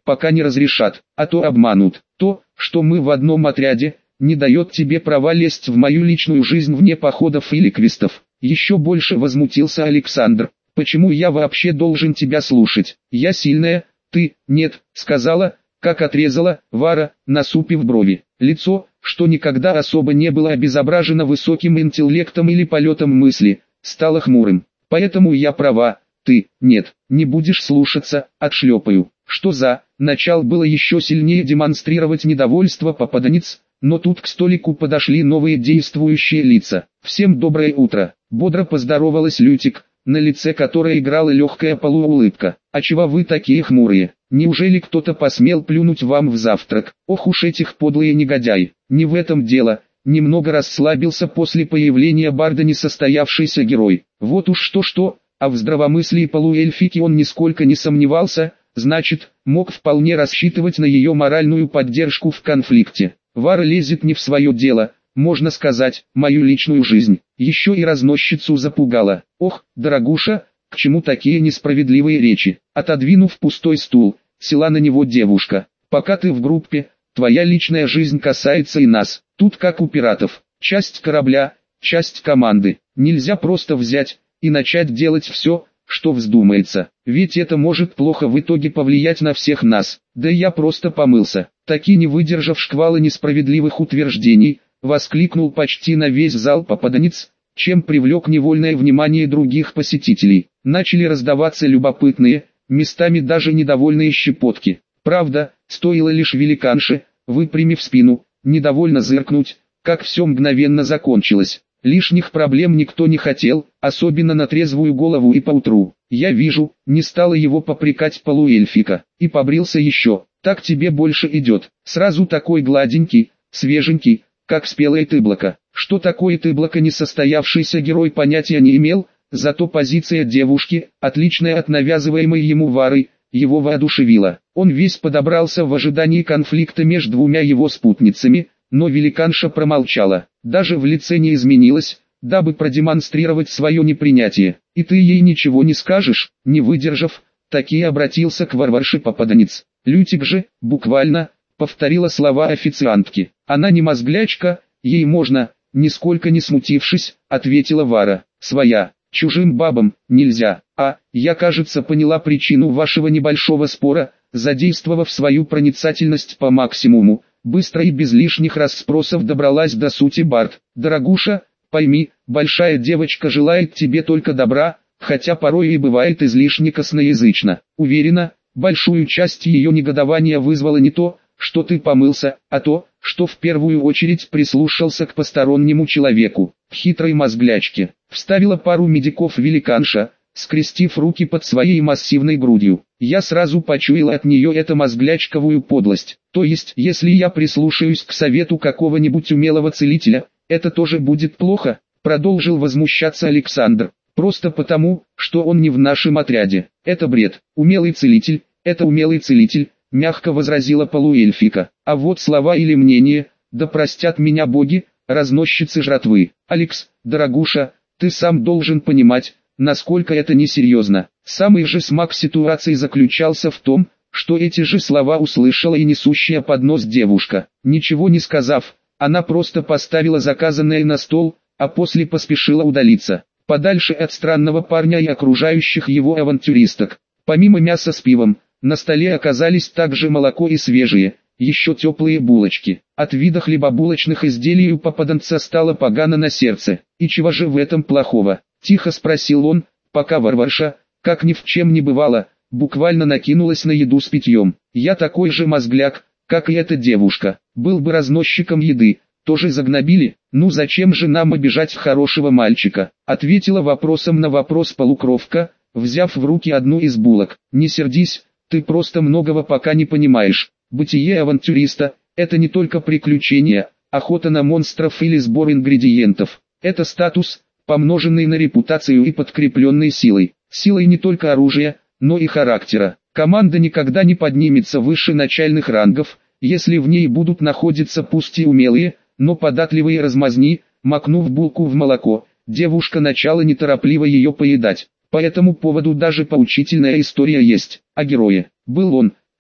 пока не разрешат, а то обманут. То, что мы в одном отряде, не дает тебе права лезть в мою личную жизнь вне походов или квестов. Еще больше возмутился Александр. Почему я вообще должен тебя слушать? Я сильная, ты, нет, сказала, как отрезала, Вара, насупив брови. Лицо, что никогда особо не было обезображено высоким интеллектом или полетом мысли, стало хмурым. Поэтому я права, ты, нет, не будешь слушаться, отшлепаю. Что за, начал было еще сильнее демонстрировать недовольство попаданец, но тут к столику подошли новые действующие лица. Всем доброе утро, бодро поздоровалась Лютик, на лице которой играла легкая полуулыбка. А чего вы такие хмурые? Неужели кто-то посмел плюнуть вам в завтрак? Ох уж этих подлые негодяи. Не в этом дело. Немного расслабился после появления Барда несостоявшийся герой. Вот уж что-что, а в здравомыслии полуэльфики он нисколько не сомневался, значит, мог вполне рассчитывать на ее моральную поддержку в конфликте. Вара лезет не в свое дело, можно сказать, мою личную жизнь. Еще и разносчицу запугала. Ох, дорогуша, к чему такие несправедливые речи? Отодвинув пустой стул, села на него девушка. Пока ты в группе, твоя личная жизнь касается и нас. Тут как у пиратов. Часть корабля, часть команды. Нельзя просто взять и начать делать все, что вздумается. Ведь это может плохо в итоге повлиять на всех нас. Да я просто помылся. Таки не выдержав шквала несправедливых утверждений, воскликнул почти на весь зал попаданец, чем привлек невольное внимание других посетителей. Начали раздаваться любопытные, местами даже недовольные щепотки. Правда, стоило лишь великанше, выпрямив спину, недовольно зыркнуть, как все мгновенно закончилось. Лишних проблем никто не хотел, особенно на трезвую голову и поутру. Я вижу, не стала его попрекать полуэльфика, и побрился еще. Так тебе больше идет. Сразу такой гладенький, свеженький, как спелое тыблоко. Что такое тыблоко несостоявшийся герой понятия не имел, зато позиция девушки, отличная от навязываемой ему Варой, его воодушевила. Он весь подобрался в ожидании конфликта между двумя его спутницами, но великанша промолчала, даже в лице не изменилась, дабы продемонстрировать свое непринятие. И ты ей ничего не скажешь? Не выдержав, таки обратился к варварше попаданец. Лютик же, буквально, повторила слова официантки. Она не мозглячка, ей можно, нисколько не смутившись, ответила Вара. Своя, чужим бабам, нельзя. А, я кажется поняла причину вашего небольшого спора, задействовав свою проницательность по максимуму. Быстро и без лишних расспросов добралась до сути Бард. Дорогуша, пойми, большая девочка желает тебе только добра, хотя порой и бывает излишне косноязычно. Уверена, большую часть ее негодования вызвало не то, что ты помылся, а то, что в первую очередь прислушался к постороннему человеку. Хитрой мозглячке. Вставила пару медиков великанша, скрестив руки под своей массивной грудью. Я сразу почуял от нее эту мозглячковую подлость. То есть, если я прислушаюсь к совету какого-нибудь умелого целителя, это тоже будет плохо, продолжил возмущаться Александр. Просто потому, что он не в нашем отряде. Это бред. Умелый целитель, это умелый целитель, мягко возразила полуэльфика. А вот слова или мнение, да простят меня боги, разносчицы жратвы. Алекс, дорогуша, ты сам должен понимать, насколько это несерьезно. Самый же смак ситуации заключался в том, что эти же слова услышала и несущая под нос девушка. Ничего не сказав, она просто поставила заказанное на стол, а после поспешила удалиться, подальше от странного парня и окружающих его авантюристок. Помимо мяса с пивом, на столе оказались также молоко и свежие, еще теплые булочки. От вида хлебобулочных изделий у попаданца стало погано на сердце. И чего же в этом плохого? Тихо спросил он, пока варварша, как ни в чем не бывало, буквально накинулась на еду с питьем. Я такой же мозгляк, как и эта девушка. Был бы разносчиком еды, тоже загнобили. Ну зачем же нам обижать хорошего мальчика? Ответила вопросом на вопрос полукровка, взяв в руки одну из булок. Не сердись, ты просто многого пока не понимаешь. Бытие авантюриста – это не только приключения, охота на монстров или сбор ингредиентов. Это статус, помноженный на репутацию и подкрепленный силой. Силой не только оружия, но и характера. Команда никогда не поднимется выше начальных рангов, если в ней будут находиться пусть и умелые, но податливые размазни. Макнув булку в молоко, девушка начала неторопливо ее поедать. По этому поводу даже поучительная история есть. О герое. Был он,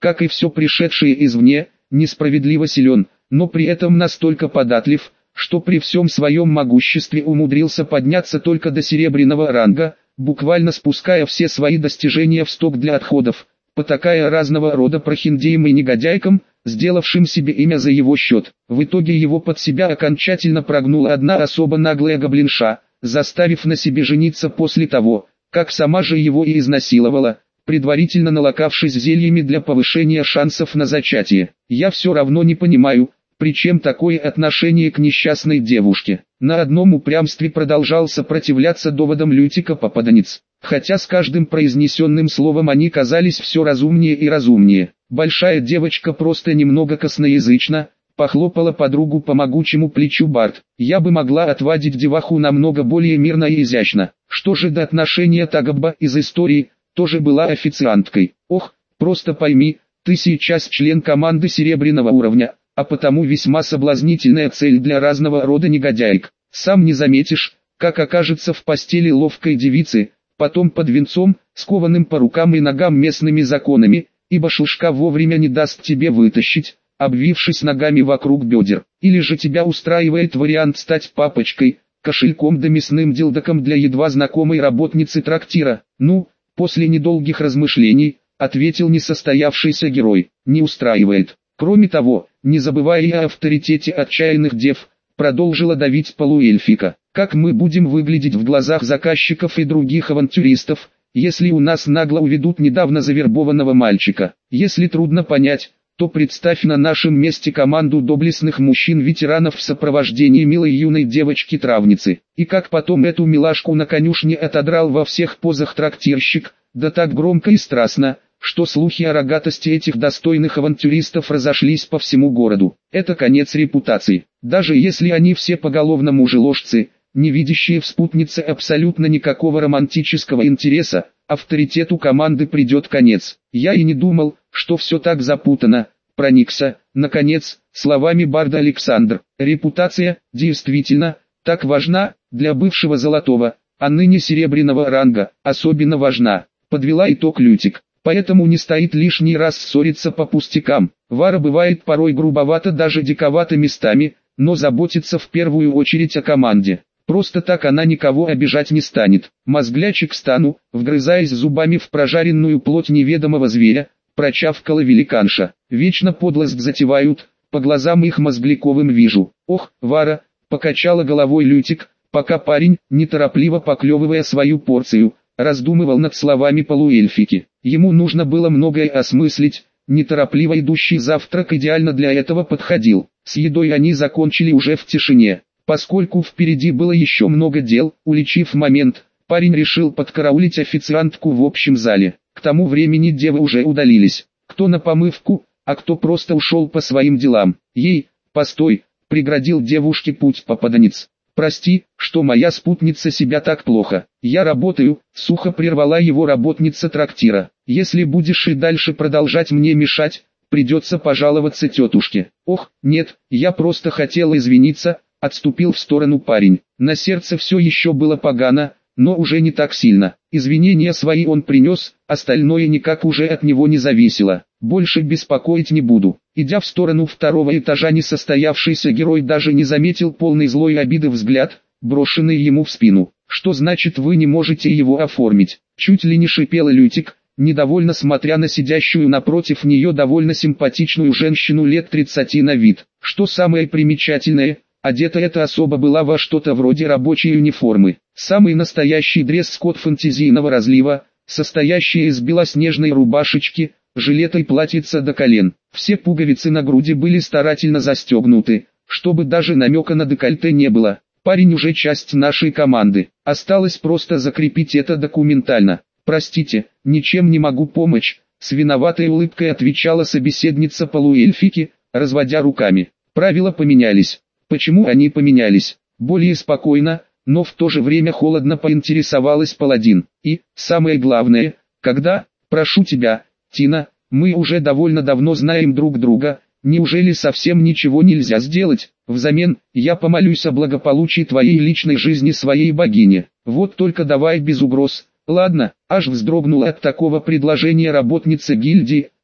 как и все пришедшее извне, несправедливо силен, но при этом настолько податлив, что при всем своем могуществе умудрился подняться только до серебряного ранга, буквально спуская все свои достижения в сток для отходов, потакая разного рода прохиндеям и негодяйкам, сделавшим себе имя за его счет. В итоге его под себя окончательно прогнула одна особо наглая гоблинша, заставив на себе жениться после того, как сама же его и изнасиловала, предварительно налокавшись зельями для повышения шансов на зачатие. Я все равно не понимаю, причем такое отношение к несчастной девушке. На одном упрямстве продолжал сопротивляться доводам Лютика-попаданец, хотя с каждым произнесенным словом они казались все разумнее и разумнее. Большая девочка просто немного косноязычна, похлопала подругу по могучему плечу Барт. Я бы могла отвадить деваху намного более мирно и изящно. Что же до отношения Тагабба из истории, тоже была официанткой. Ох, просто пойми, ты сейчас член команды серебряного уровня, а потому весьма соблазнительная цель для разного рода негодяек. Сам не заметишь, как окажется в постели ловкой девицы, потом под венцом, скованным по рукам и ногам местными законами, ибо шушка вовремя не даст тебе вытащить, обвившись ногами вокруг бедер. Или же тебя устраивает вариант стать папочкой, кошельком да мясным дилдаком для едва знакомой работницы трактира. Ну, после недолгих размышлений, ответил несостоявшийся герой, не устраивает. Кроме того, не забывая и о авторитете отчаянных дев, продолжила давить полуэльфика. Как мы будем выглядеть в глазах заказчиков и других авантюристов, если у нас нагло уведут недавно завербованного мальчика? Если трудно понять, то представь на нашем месте команду доблестных мужчин-ветеранов в сопровождении милой юной девочки-травницы. И как потом эту милашку на конюшне отодрал во всех позах трактирщик, да так громко и страстно, что слухи о рогатости этих достойных авантюристов разошлись по всему городу. Это конец репутации. Даже если они все поголовно мужеложцы, не видящие в спутнице абсолютно никакого романтического интереса, авторитету команды придет конец. Я и не думал, что все так запутано, проникся, наконец, словами барда Александр. Репутация, действительно, так важна, для бывшего золотого, а ныне серебряного ранга, особенно важна, подвела итог Лютик. Поэтому не стоит лишний раз ссориться по пустякам. Вара бывает порой грубовато, даже диковато местами, но заботится в первую очередь о команде. Просто так она никого обижать не станет. Мозглячик стану, вгрызаясь зубами в прожаренную плоть неведомого зверя, прочавкала великанша. Вечно подлость затевают, по глазам их мозгляковым вижу. Ох, Вара, покачала головой Лютик, пока парень, неторопливо поклевывая свою порцию, раздумывал над словами полуэльфики. Ему нужно было многое осмыслить, неторопливо идущий завтрак идеально для этого подходил. С едой они закончили уже в тишине. Поскольку впереди было еще много дел, уличив момент, парень решил подкараулить официантку в общем зале. К тому времени девы уже удалились. Кто на помывку, а кто просто ушел по своим делам. Ей, постой, преградил девушке путь попаданец. «Прости, что моя спутница себя так плохо. Я работаю», — сухо прервала его работница трактира. «Если будешь и дальше продолжать мне мешать, придется пожаловаться тетушке». «Ох, нет, я просто хотел извиниться», — отступил в сторону парень. На сердце все еще было погано, но уже не так сильно. Извинения свои он принес, остальное никак уже от него не зависело. «Больше беспокоить не буду». Идя в сторону второго этажа, несостоявшийся герой даже не заметил полный злой обиды взгляд, брошенный ему в спину. «Что значит вы не можете его оформить?» Чуть ли не шипела Лютик, недовольно смотря на сидящую напротив нее довольно симпатичную женщину лет 30 на вид. Что самое примечательное, одета эта особа была во что-то вроде рабочей униформы. Самый настоящий дресс-код фэнтезийного разлива, состоящий из белоснежной рубашечки, жилета и платьица до колен. Все пуговицы на груди были старательно застегнуты, чтобы даже намека на декольте не было. Парень уже часть нашей команды. Осталось просто закрепить это документально. «Простите, ничем не могу помочь», — с виноватой улыбкой отвечала собеседница полуэльфики, разводя руками. Правила поменялись. Почему они поменялись? Более спокойно, но в то же время холодно поинтересовалась паладин. И, самое главное, когда, прошу тебя, Тина, мы уже довольно давно знаем друг друга, неужели совсем ничего нельзя сделать? Взамен, я помолюсь о благополучии твоей личной жизни своей богине. Вот только давай без угроз. Ладно, аж вздрогнула от такого предложения работница гильдии,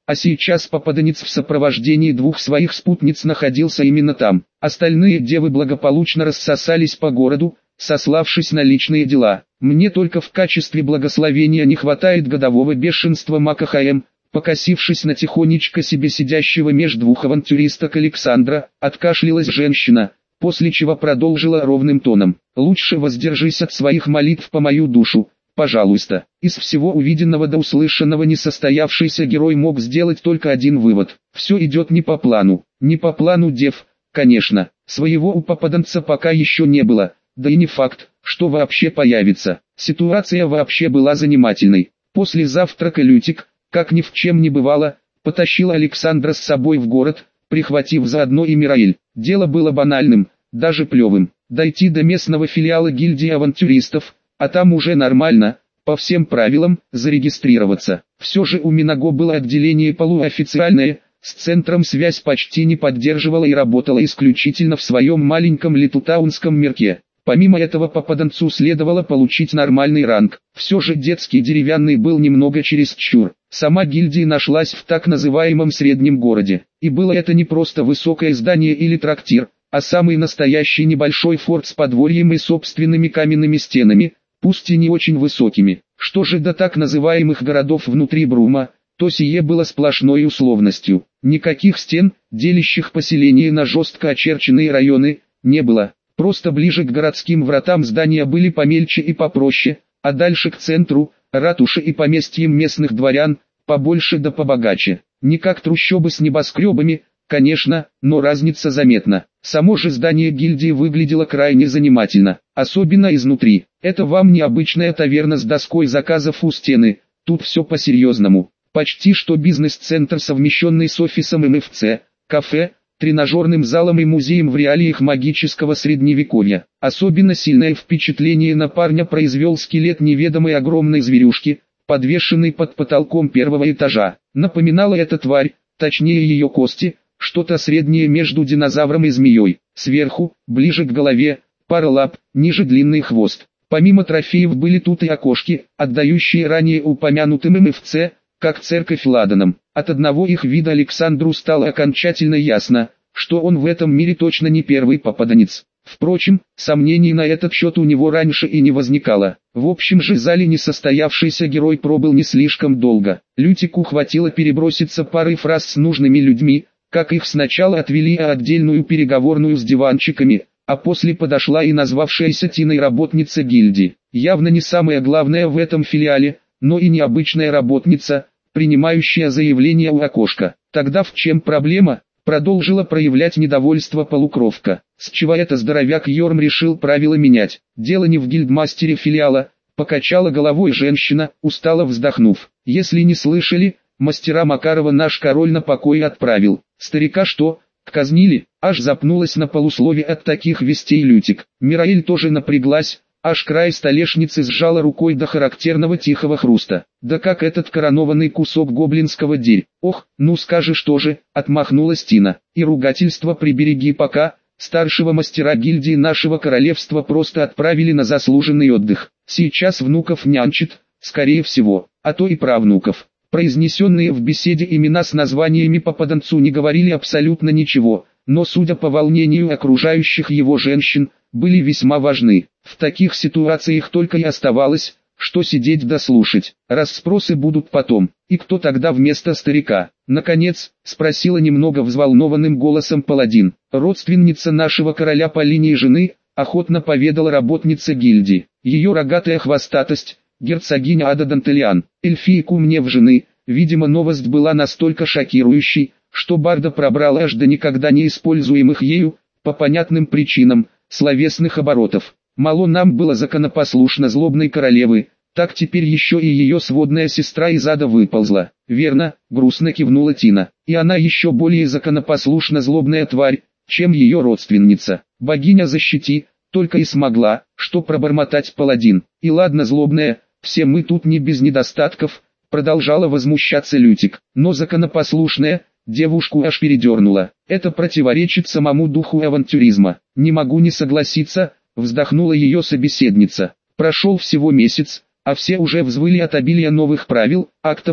а сейчас попаданец в сопровождении двух своих спутниц находился именно там. Остальные девы благополучно рассосались по городу, сославшись на личные дела. Мне только в качестве благословения не хватает годового бешенства Мака ХМ. Покосившись на тихонечко себе сидящего меж двух авантюристок Александра, откашлялась женщина, после чего продолжила ровным тоном: «Лучше воздержись от своих молитв по мою душу, пожалуйста». Из всего увиденного до услышанного несостоявшийся герой мог сделать только один вывод: все идет не по плану. Не по плану дев, конечно. Своего у попаданца пока еще не было, да и не факт, что вообще появится. Ситуация вообще была занимательной. После завтрака Лютик, как ни в чем не бывало, потащил Александра с собой в город, прихватив заодно и Мираэль. Дело было банальным, даже плевым. Дойти до местного филиала гильдии авантюристов, а там уже нормально, по всем правилам, зарегистрироваться. Все же у Минаго было отделение полуофициальное, с центром связь почти не поддерживала и работала исключительно в своем маленьком литутаунском мирке. Помимо этого попаданцу следовало получить нормальный ранг. Все же детский деревянный был немного чересчур. Сама гильдия нашлась в так называемом среднем городе. И было это не просто высокое здание или трактир, а самый настоящий небольшой форт с подворьем и собственными каменными стенами, пусть и не очень высокими. Что же до так называемых городов внутри Брума, то сие было сплошной условностью. Никаких стен, делящих поселение на жестко очерченные районы, не было. Просто ближе к городским вратам здания были помельче и попроще, а дальше к центру, ратуши и поместьям местных дворян, побольше да побогаче. Не как трущобы с небоскребами, конечно, но разница заметна. Само же здание гильдии выглядело крайне занимательно, особенно изнутри. Это вам не обычная таверна с доской заказов у стены, тут все по-серьезному. Почти что бизнес-центр, совмещенный с офисом МФЦ, кафе, тренажерным залом и музеем в реалиях магического средневековья. Особенно сильное впечатление на парня произвел скелет неведомой огромной зверюшки, подвешенный под потолком первого этажа. Напоминала эта тварь, точнее ее кости, что-то среднее между динозавром и змеей. Сверху, ближе к голове, пара лап, ниже длинный хвост. Помимо трофеев были тут и окошки, отдающие ранее упомянутым МФЦ, как церковь ладанам. От одного их вида Александру стало окончательно ясно, что он в этом мире точно не первый попаданец. Впрочем, сомнений на этот счет у него раньше и не возникало. В общем же зале несостоявшийся герой пробыл не слишком долго. Лютику хватило переброситься парой фраз с нужными людьми, как их сначала отвели в отдельную переговорную с диванчиками, а после подошла и назвавшаяся Тиной работница гильдии. Явно не самое главное в этом филиале, но и необычная работница, принимающая заявление у окошка. Тогда в чем проблема? Продолжила проявлять недовольство полукровка. С чего это здоровяк Йорм решил правила менять? Дело не в гильдмастере филиала, покачала головой женщина, устало вздохнув. Если не слышали, мастера Макарова наш король на покой отправил. Старика что, казнили? Аж запнулась на полуслове от таких вестей Лютик. Мираэль тоже напряглась, аж край столешницы сжала рукой до характерного тихого хруста. Да как этот коронованный кусок гоблинского дерь. Ох, ну скажешь тоже, отмахнулась Тина. И ругательство прибереги пока, старшего мастера гильдии нашего королевства просто отправили на заслуженный отдых. Сейчас внуков нянчит, скорее всего, а то и правнуков. Произнесенные в беседе имена с названиями попаданцу не говорили абсолютно ничего, но судя по волнению окружающих его женщин, были весьма важны. В таких ситуациях только и оставалось, что сидеть да слушать. Расспросы будут потом. И кто тогда вместо старика? Наконец, спросила немного взволнованным голосом паладин. Родственница нашего короля по линии жены, охотно поведала работница гильдии. Ее рогатая хвостатость, герцогиня Ада Дантелиан, эльфийку мне в жены. Видимо, новость была настолько шокирующей, что барда пробрала аж до никогда не используемых ею, по понятным причинам, словесных оборотов. Мало нам было законопослушно злобной королевы, так теперь еще и ее сводная сестра из ада выползла. Верно, грустно кивнула Тина. И она еще более законопослушно злобная тварь, чем ее родственница. Богиня защити, только и смогла, что пробормотать паладин. И ладно злобная, все мы тут не без недостатков, продолжала возмущаться Лютик. Но законопослушная, девушку аж передернула. Это противоречит самому духу авантюризма. Не могу не согласиться, вздохнула ее собеседница. Прошел всего месяц, а все уже взвыли от обилия новых правил, актов,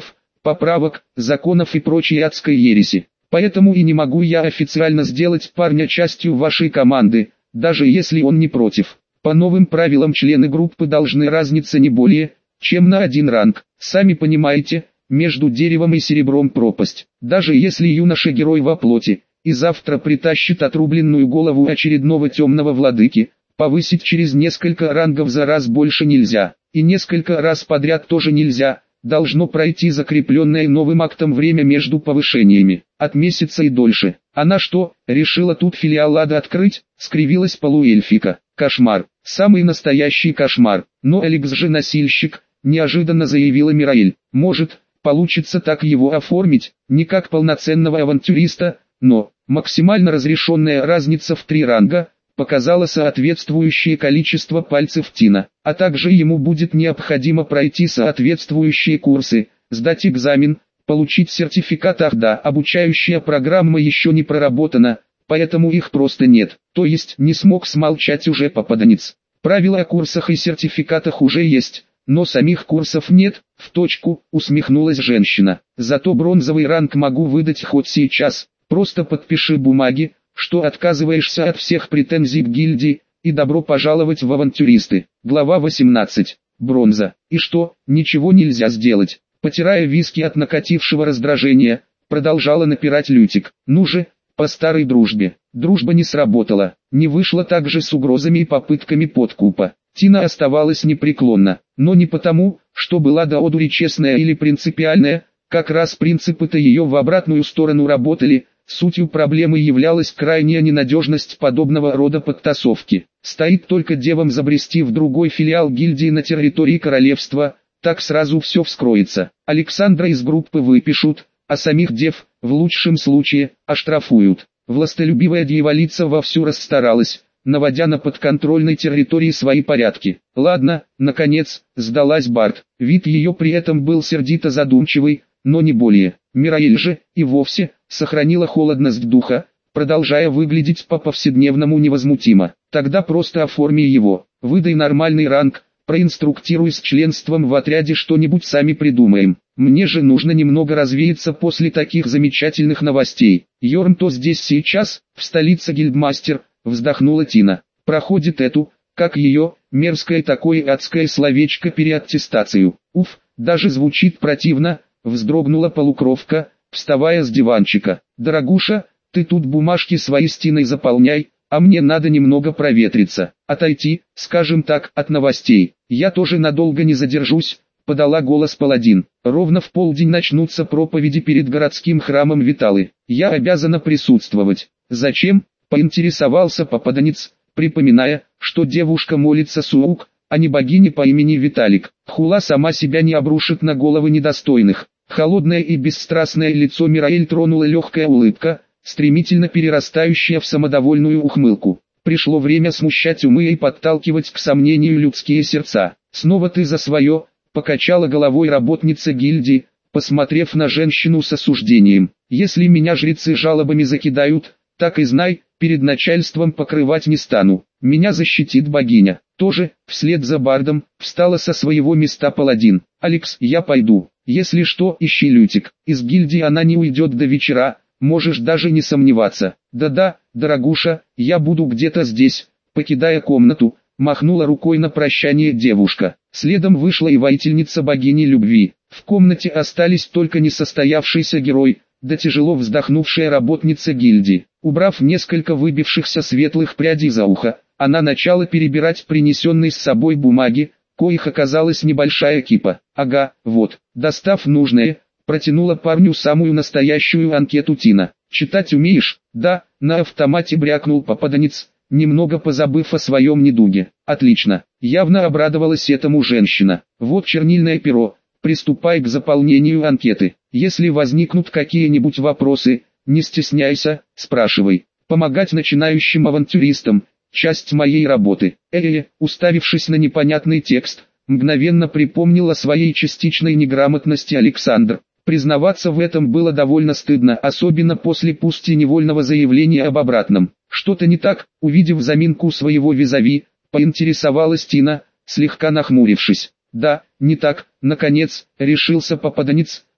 поправок, законов и прочей адской ереси. Поэтому и не могу я официально сделать парня частью вашей команды, даже если он не против. По новым правилам члены группы должны разниться не более, чем на один ранг. Сами понимаете, между деревом и серебром пропасть. Даже если юноша-герой во плоти, и завтра притащит отрубленную голову очередного темного владыки, повысить через несколько рангов за раз больше нельзя, и несколько раз подряд тоже нельзя. Должно пройти закрепленное новым актом время между повышениями, от месяца и дольше. Она что, решила тут филиал ада открыть? Скривилась полуэльфика. Кошмар, самый настоящий кошмар. Но Алекс же носильщик, неожиданно заявила Мираэль. Может, получится так его оформить, не как полноценного авантюриста, но максимально разрешенная разница в 3 ранга показала соответствующее количество пальцев Тина, а также ему будет необходимо пройти соответствующие курсы, сдать экзамен, получить сертификат. Ах да, обучающая программа еще не проработана, поэтому их просто нет, то есть не смог смолчать уже попаданец. Правила о курсах и сертификатах уже есть, но самих курсов нет, в точку, усмехнулась женщина. Зато бронзовый ранг могу выдать хоть сейчас, просто подпиши бумаги, что отказываешься от всех претензий к гильдии, и добро пожаловать в авантюристы. Глава 18. Бронза. И что, ничего нельзя сделать? Потирая виски от накатившего раздражения, продолжала напирать Лютик. Ну же, по старой дружбе. Дружба не сработала, не вышла также с угрозами и попытками подкупа. Тина оставалась непреклонна, но не потому, что была до одури честная или принципиальная, как раз принципы-то ее в обратную сторону работали. Сутью проблемы являлась крайняя ненадежность подобного рода подтасовки. Стоит только девам забрести в другой филиал гильдии на территории королевства, так сразу все вскроется. Александра из группы выпишут, а самих дев, в лучшем случае, оштрафуют. Властолюбивая дьяволица вовсю расстаралась, наводя на подконтрольной территории свои порядки. Ладно, наконец, сдалась Барт. Вид ее при этом был сердито задумчивый, но не более. Мираэль же, и вовсе, сохранила холодность духа, продолжая выглядеть по-повседневному невозмутимо. Тогда просто оформи его, выдай нормальный ранг, проинструктируй с членством в отряде, что-нибудь сами придумаем. Мне же нужно немного развеяться после таких замечательных новостей. Йорн-то здесь сейчас, в столице гильдмастер, вздохнула Тина. Проходит эту, как ее, мерзкое такое адское словечко переаттестацию. Уф, даже звучит противно, вздрогнула полукровка, вставая с диванчика. Дорогуша, ты тут бумажки свои с Тиной заполняй, а мне надо немного проветриться, отойти, скажем так, от новостей. Я тоже надолго не задержусь, подала голос паладин. Ровно в полдень начнутся проповеди перед городским храмом Виталы. Я обязана присутствовать. Зачем? Поинтересовался попаданец, припоминая, что девушка молится Суук, а не богине по имени Виталик. Хула сама себя не обрушит на головы недостойных. Холодное и бесстрастное лицо Мираэль тронула легкая улыбка, стремительно перерастающая в самодовольную ухмылку. Пришло время смущать умы и подталкивать к сомнению людские сердца. «Снова ты за свое», — покачала головой работница гильдии, посмотрев на женщину с осуждением. «Если меня жрецы жалобами закидают, так и знай, перед начальством покрывать не стану. Меня защитит богиня». Тоже, вслед за Бардом, встала со своего места паладин. «Алекс, я пойду. Если что, ищи Лютик. Из гильдии она не уйдет до вечера, можешь даже не сомневаться». «Да-да, дорогуша, я буду где-то здесь», — покидая комнату, махнула рукой на прощание девушка. Следом вышла и воительница богини любви. В комнате остались только несостоявшийся герой, да тяжело вздохнувшая работница гильдии. Убрав несколько выбившихся светлых прядей за ухо, она начала перебирать принесенные с собой бумаги, коих оказалась небольшая кипа. «Ага, вот», достав нужное, протянула парню самую настоящую анкету Тина. «Читать умеешь?» «Да», на автомате брякнул попаданец, немного позабыв о своем недуге. «Отлично», явно обрадовалась этому женщина. «Вот чернильное перо, приступай к заполнению анкеты. Если возникнут какие-нибудь вопросы, не стесняйся, спрашивай. Помогать начинающим авантюристам – часть моей работы». Уставившись на непонятный текст, мгновенно припомнил о своей частичной неграмотности Александр. Признаваться в этом было довольно стыдно, особенно после пусть и невольного заявления об обратном. «Что-то не так?» — увидев заминку своего визави, поинтересовалась Тина, слегка нахмурившись. «Да, не так», — наконец, решился попаданец,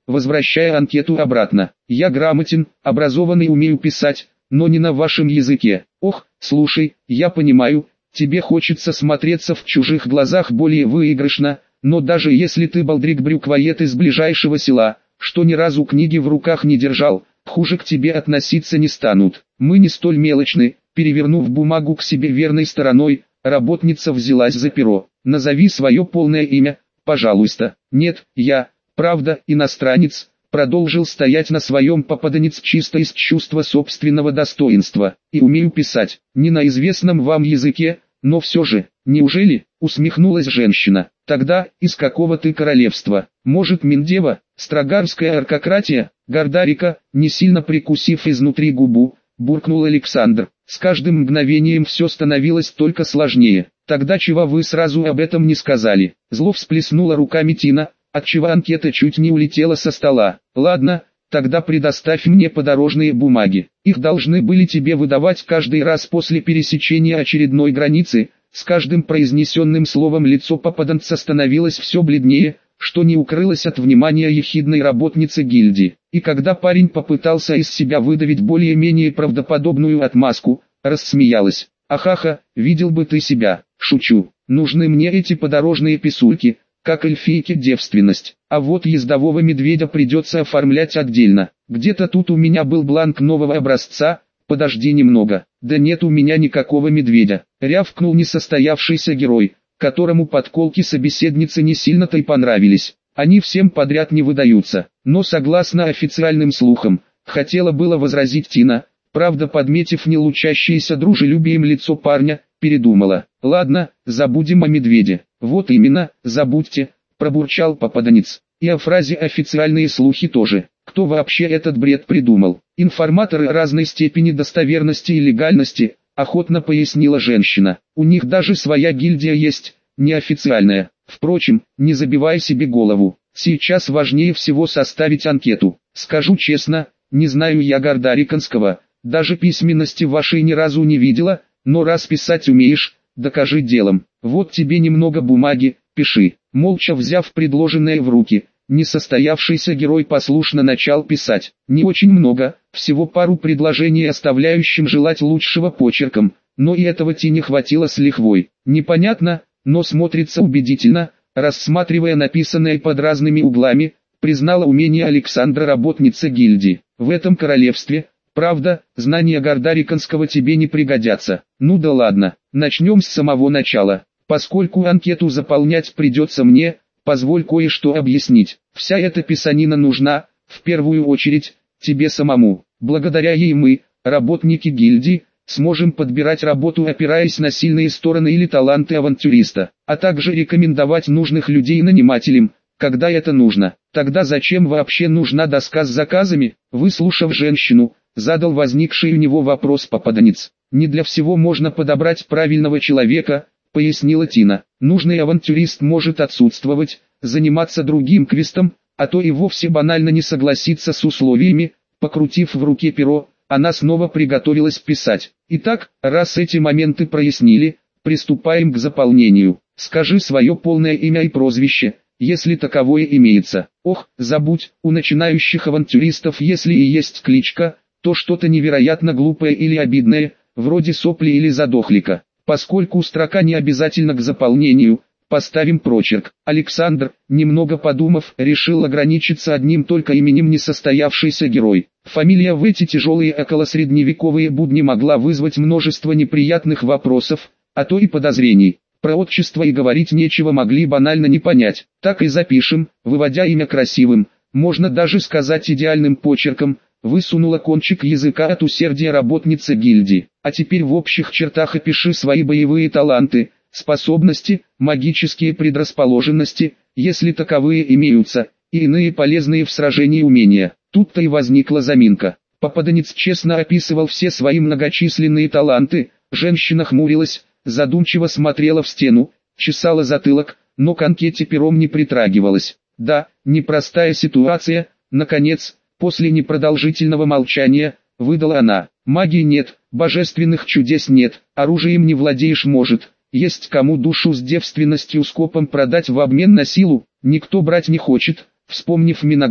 возвращая анкету обратно. «Я грамотен, образованный, умею писать, но не на вашем языке. Ох, слушай, я понимаю, тебе хочется смотреться в чужих глазах более выигрышно, но даже если ты балдрик-брюквоед из ближайшего села, что ни разу книги в руках не держал, хуже к тебе относиться не станут. Мы не столь мелочны». Перевернув бумагу к себе верной стороной, работница взялась за перо. «Назови свое полное имя, пожалуйста». «Нет, я, правда, иностранец», продолжил стоять на своем попаданец чисто из чувства собственного достоинства. «И умею писать, не на известном вам языке, но все же». «Неужели?» — усмехнулась женщина. «Тогда, из какого ты королевства? Может, Миндева, Строгарская аркократия, Гордарика?» Не сильно прикусив изнутри губу, буркнул Александр. С каждым мгновением все становилось только сложнее. «Тогда чего вы сразу об этом не сказали?» Зло всплеснула руками Тина, отчего анкета чуть не улетела со стола. «Ладно, тогда предоставь мне подорожные бумаги. Их должны были тебе выдавать каждый раз после пересечения очередной границы». С каждым произнесенным словом лицо попаданца становилось все бледнее, что не укрылось от внимания ехидной работницы гильдии. И когда парень попытался из себя выдавить более-менее правдоподобную отмазку, рассмеялась. «Ахаха, видел бы ты себя, шучу, нужны мне эти подорожные писульки, как эльфийке девственность, а вот ездового медведя придется оформлять отдельно. Где-то тут у меня был бланк нового образца, подожди немного». «Да нет у меня никакого медведя», рявкнул несостоявшийся герой, которому подколки собеседницы не сильно-то и понравились. Они всем подряд не выдаются, но согласно официальным слухам, хотела было возразить Тина, правда подметив не лучащееся дружелюбием лицо парня, передумала. «Ладно, забудем о медведе». «Вот именно, забудьте», пробурчал попаданец. «И о фразе «официальные слухи» тоже. Кто вообще этот бред придумал?» «Информаторы разной степени достоверности и легальности», охотно пояснила женщина. «У них даже своя гильдия есть, неофициальная. Впрочем, не забивай себе голову. Сейчас важнее всего составить анкету. Скажу честно, не знаю я Гордариканского, даже письменности вашей ни разу не видела, но раз писать умеешь, докажи делом. Вот тебе немного бумаги, пиши». Молча взяв предложенное в руки, несостоявшийся герой послушно начал писать. Не очень много, всего пару предложений, оставляющим желать лучшего почерком, но и этого Тине хватило с лихвой. Непонятно, но смотрится убедительно. Рассматривая написанное под разными углами, признала умение Александра работница гильдии. «В этом королевстве, правда, знания Гордариканского тебе не пригодятся». «Ну да ладно, начнем с самого начала. Поскольку анкету заполнять придется мне, позволь кое-что объяснить. Вся эта писанина нужна, в первую очередь, тебе самому. Благодаря ей мы, работники гильдии, сможем подбирать работу, опираясь на сильные стороны или таланты авантюриста, а также рекомендовать нужных людей нанимателям, когда это нужно. Тогда зачем вообще нужна доска с заказами?» Выслушав женщину, задал возникший у него вопрос попаданец. «Не для всего можно подобрать правильного человека», пояснила Тина. «Нужный авантюрист может отсутствовать, заниматься другим квестом, а то и вовсе банально не согласиться с условиями». Покрутив в руке перо, она снова приготовилась писать. «Итак, раз эти моменты прояснили, приступаем к заполнению. Скажи свое полное имя и прозвище, если таковое имеется. Ох, забудь, у начинающих авантюристов если и есть кличка, то что-то невероятно глупое или обидное, вроде сопли или задохлика. Поскольку строка не обязательно к заполнению, поставим прочерк». Александр, немного подумав, решил ограничиться одним только именем несостоявшийся герой. Фамилия в эти тяжелые околосредневековые будни могла вызвать множество неприятных вопросов, а то и подозрений. Про отчество и говорить нечего, могли банально не понять. Так и запишем, выводя имя красивым, можно даже сказать идеальным почерком. Высунула кончик языка от усердия работница гильдии. «А теперь в общих чертах опиши свои боевые таланты, способности, магические предрасположенности, если таковые имеются, и иные полезные в сражении умения». Тут-то и возникла заминка. Попаданец честно описывал все свои многочисленные таланты, женщина хмурилась, задумчиво смотрела в стену, чесала затылок, но к анкете пером не притрагивалась. «Да, непростая ситуация», наконец, после непродолжительного молчания, выдала она. «Магии нет, божественных чудес нет, оружием не владеешь, может, есть кому душу с девственностью скопом продать в обмен на силу, никто брать не хочет». Вспомнив Минаго,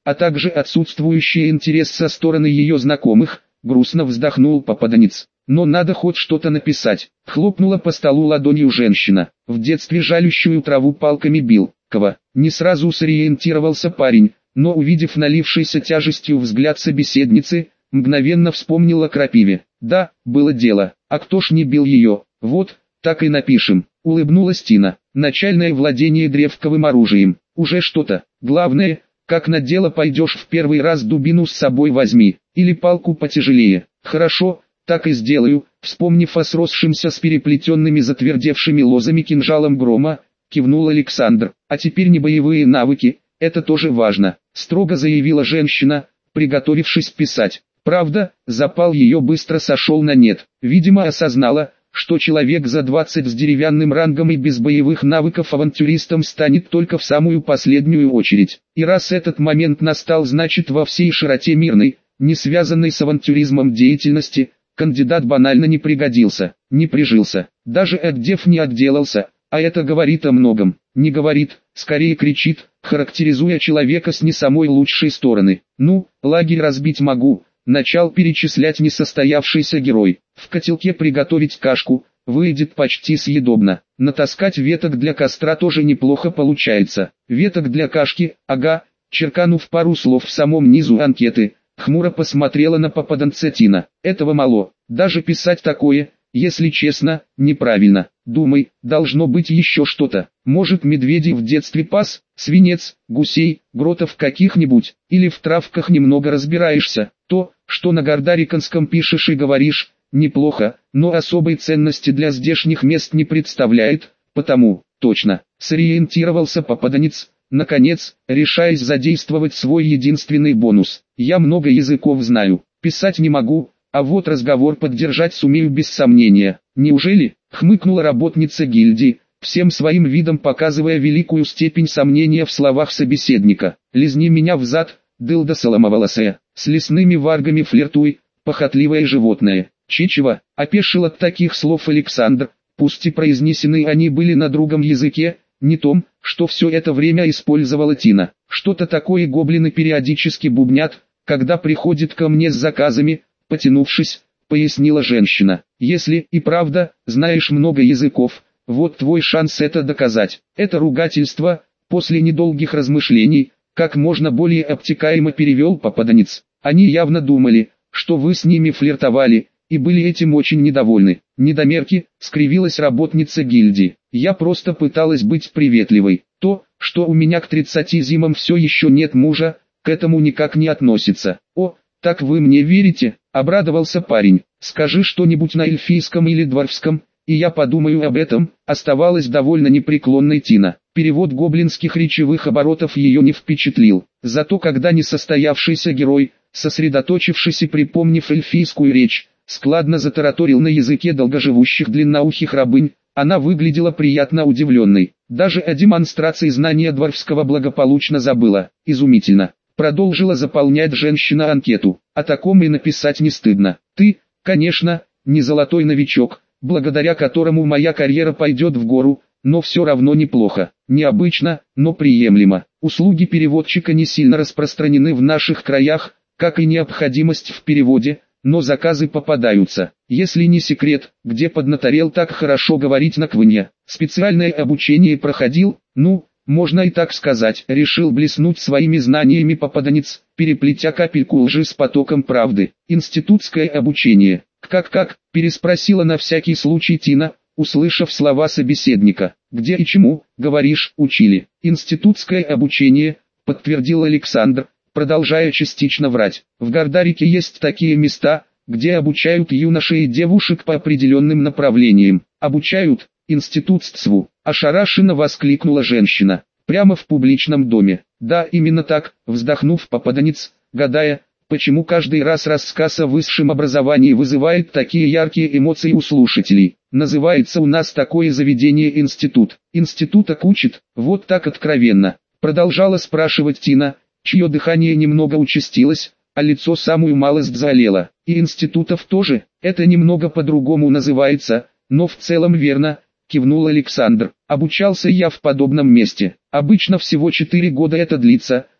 а также отсутствующий интерес со стороны ее знакомых, грустно вздохнул попаданец. Но надо хоть что-то написать. Хлопнула по столу ладонью женщина. В детстве жалющую траву палками бил. Кого? Не сразу сориентировался парень, но увидев налившийся тяжестью взгляд собеседницы, мгновенно вспомнил о крапиве. Да, было дело. А кто ж не бил ее? Вот, так и напишем. Улыбнулась Тина. Начальное владение древковым оружием. Уже что-то. Главное, как на дело пойдешь в первый раз, дубину с собой возьми. Или палку потяжелее. Хорошо, так и сделаю. Вспомнив о сросшимся с переплетенными затвердевшими лозами кинжалом грома, кивнул Александр. А теперь не боевые навыки, это тоже важно, строго заявила женщина, приготовившись писать. Правда, запал ее быстро сошел на нет. Видимо, осознала, что человек за 20 с деревянным рангом и без боевых навыков авантюристом станет только в самую последнюю очередь. И раз этот момент настал, значит во всей широте мирной, не связанной с авантюризмом деятельности, кандидат банально не пригодился, не прижился, даже отдев не отделался, а это говорит о многом. Не говорит, скорее кричит, характеризуя человека с не самой лучшей стороны. Ну, лагерь разбить могу, начал перечислять несостоявшийся герой. В котелке приготовить кашку, выйдет почти съедобно. Натаскать веток для костра тоже неплохо получается. Веток для кашки, ага, черканув пару слов в самом низу анкеты, хмуро посмотрела на попаданца Тина. Этого мало, даже писать такое, если честно, неправильно. Думай, должно быть еще что-то. Может, медведей в детстве пас, свинец, гусей, гротов каких-нибудь, или в травках немного разбираешься. То, что на гордариканском пишешь и говоришь, неплохо, но особой ценности для здешних мест не представляет, потому, точно, сориентировался попаданец, наконец, решаясь задействовать свой единственный бонус. Я много языков знаю, писать не могу, а вот разговор поддержать сумею без сомнения. Неужели? Хмыкнула работница гильдии, всем своим видом показывая великую степень сомнения в словах собеседника. Лизни меня взад, дылда соломоволосая, с лесными варгами флиртуй, похотливое животное. Чичева, опешил от таких слов Александр, пусть и произнесены они были на другом языке, не том, что все это время использовала Тина. Что-то такое гоблины периодически бубнят, когда приходит ко мне с заказами, потянувшись, пояснила женщина. Если и правда знаешь много языков, вот твой шанс это доказать. Это ругательство, после недолгих размышлений, как можно более обтекаемо перевел попаданец. Они явно думали, что вы с ними флиртовали, и были этим очень недовольны. Недомерки, скривилась работница гильдии. Я просто пыталась быть приветливой. То, что у меня к 30 зимам все еще нет мужа, к этому никак не относится. О, так вы мне верите? Обрадовался парень. Скажи что-нибудь на эльфийском или дворфском, и я подумаю об этом. Оставалась довольно непреклонной Тина. Перевод гоблинских речевых оборотов ее не впечатлил. Зато когда несостоявшийся герой, сосредоточившись и припомнив эльфийскую речь, складно затараторил на языке долгоживущих длинноухих рабынь, она выглядела приятно удивленной. Даже о демонстрации знания дворфского благополучно забыла. Изумительно. Продолжила заполнять женщина анкету. О таком и написать не стыдно. Ты, конечно, не золотой новичок, благодаря которому моя карьера пойдет в гору, но все равно неплохо. Необычно, но приемлемо. Услуги переводчика не сильно распространены в наших краях, как и необходимость в переводе, но заказы попадаются. Если не секрет, где поднаторел так хорошо говорить на квыне. Специальное обучение проходил, ну, можно и так сказать, решил блеснуть своими знаниями попаданец, переплетя капельку лжи с потоком правды. Институтское обучение. Как, переспросила на всякий случай Тина, услышав слова собеседника. Где и чему, говоришь, учили? Институтское обучение, подтвердил Александр, продолжая частично врать. В Гордарике есть такие места, где обучают юношей и девушек по определенным направлениям. Обучают, институтству. Ошарашенно воскликнула женщина. Прямо в публичном доме. Да, именно так, вздохнув попаданец, гадая, почему каждый раз рассказ о высшем образовании вызывает такие яркие эмоции у слушателей. Называется у нас такое заведение институт. Институток учит, вот так откровенно. Продолжала спрашивать Тина, чье дыхание немного участилось, а лицо самую малость заолело. И институтов тоже, это немного по-другому называется, но в целом верно, кивнул Александр. Обучался я в подобном месте. Обычно всего 4 года это длится,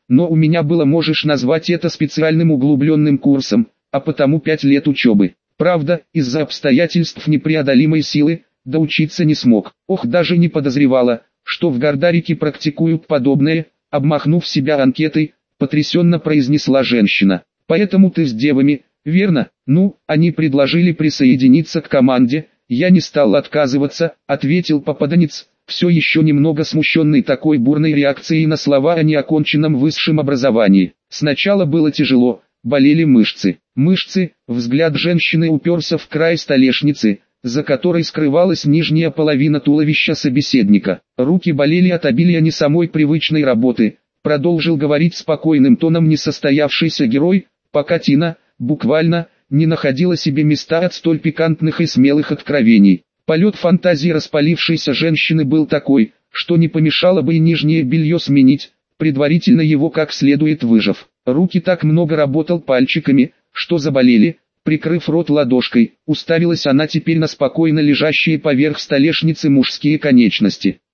но у меня было, можешь назвать это специальным углубленным курсом, а потому 5 лет учебы. Правда, из-за обстоятельств непреодолимой силы, доучиться не смог. Ох, даже не подозревала, что в Гордарике практикуют подобное, обмахнув себя анкетой, потрясенно произнесла женщина. Поэтому ты с девами, верно? Ну, они предложили присоединиться к команде, я не стал отказываться, ответил попаданец, все еще немного смущенный такой бурной реакцией на слова о неоконченном высшем образовании. Сначала было тяжело, болели мышцы. Взгляд женщины уперся в край столешницы, за которой скрывалась нижняя половина туловища собеседника. Руки болели от обилия не самой привычной работы, продолжил говорить спокойным тоном несостоявшийся герой, пока Тина, буквально, не находила себе места от столь пикантных и смелых откровений. Полет фантазии распалившейся женщины был такой, что не помешало бы и нижнее белье сменить, предварительно его как следует выжав. Руки так много работал пальчиками, что заболели. Прикрыв рот ладошкой, уставилась она теперь на спокойно лежащие поверх столешницы мужские конечности.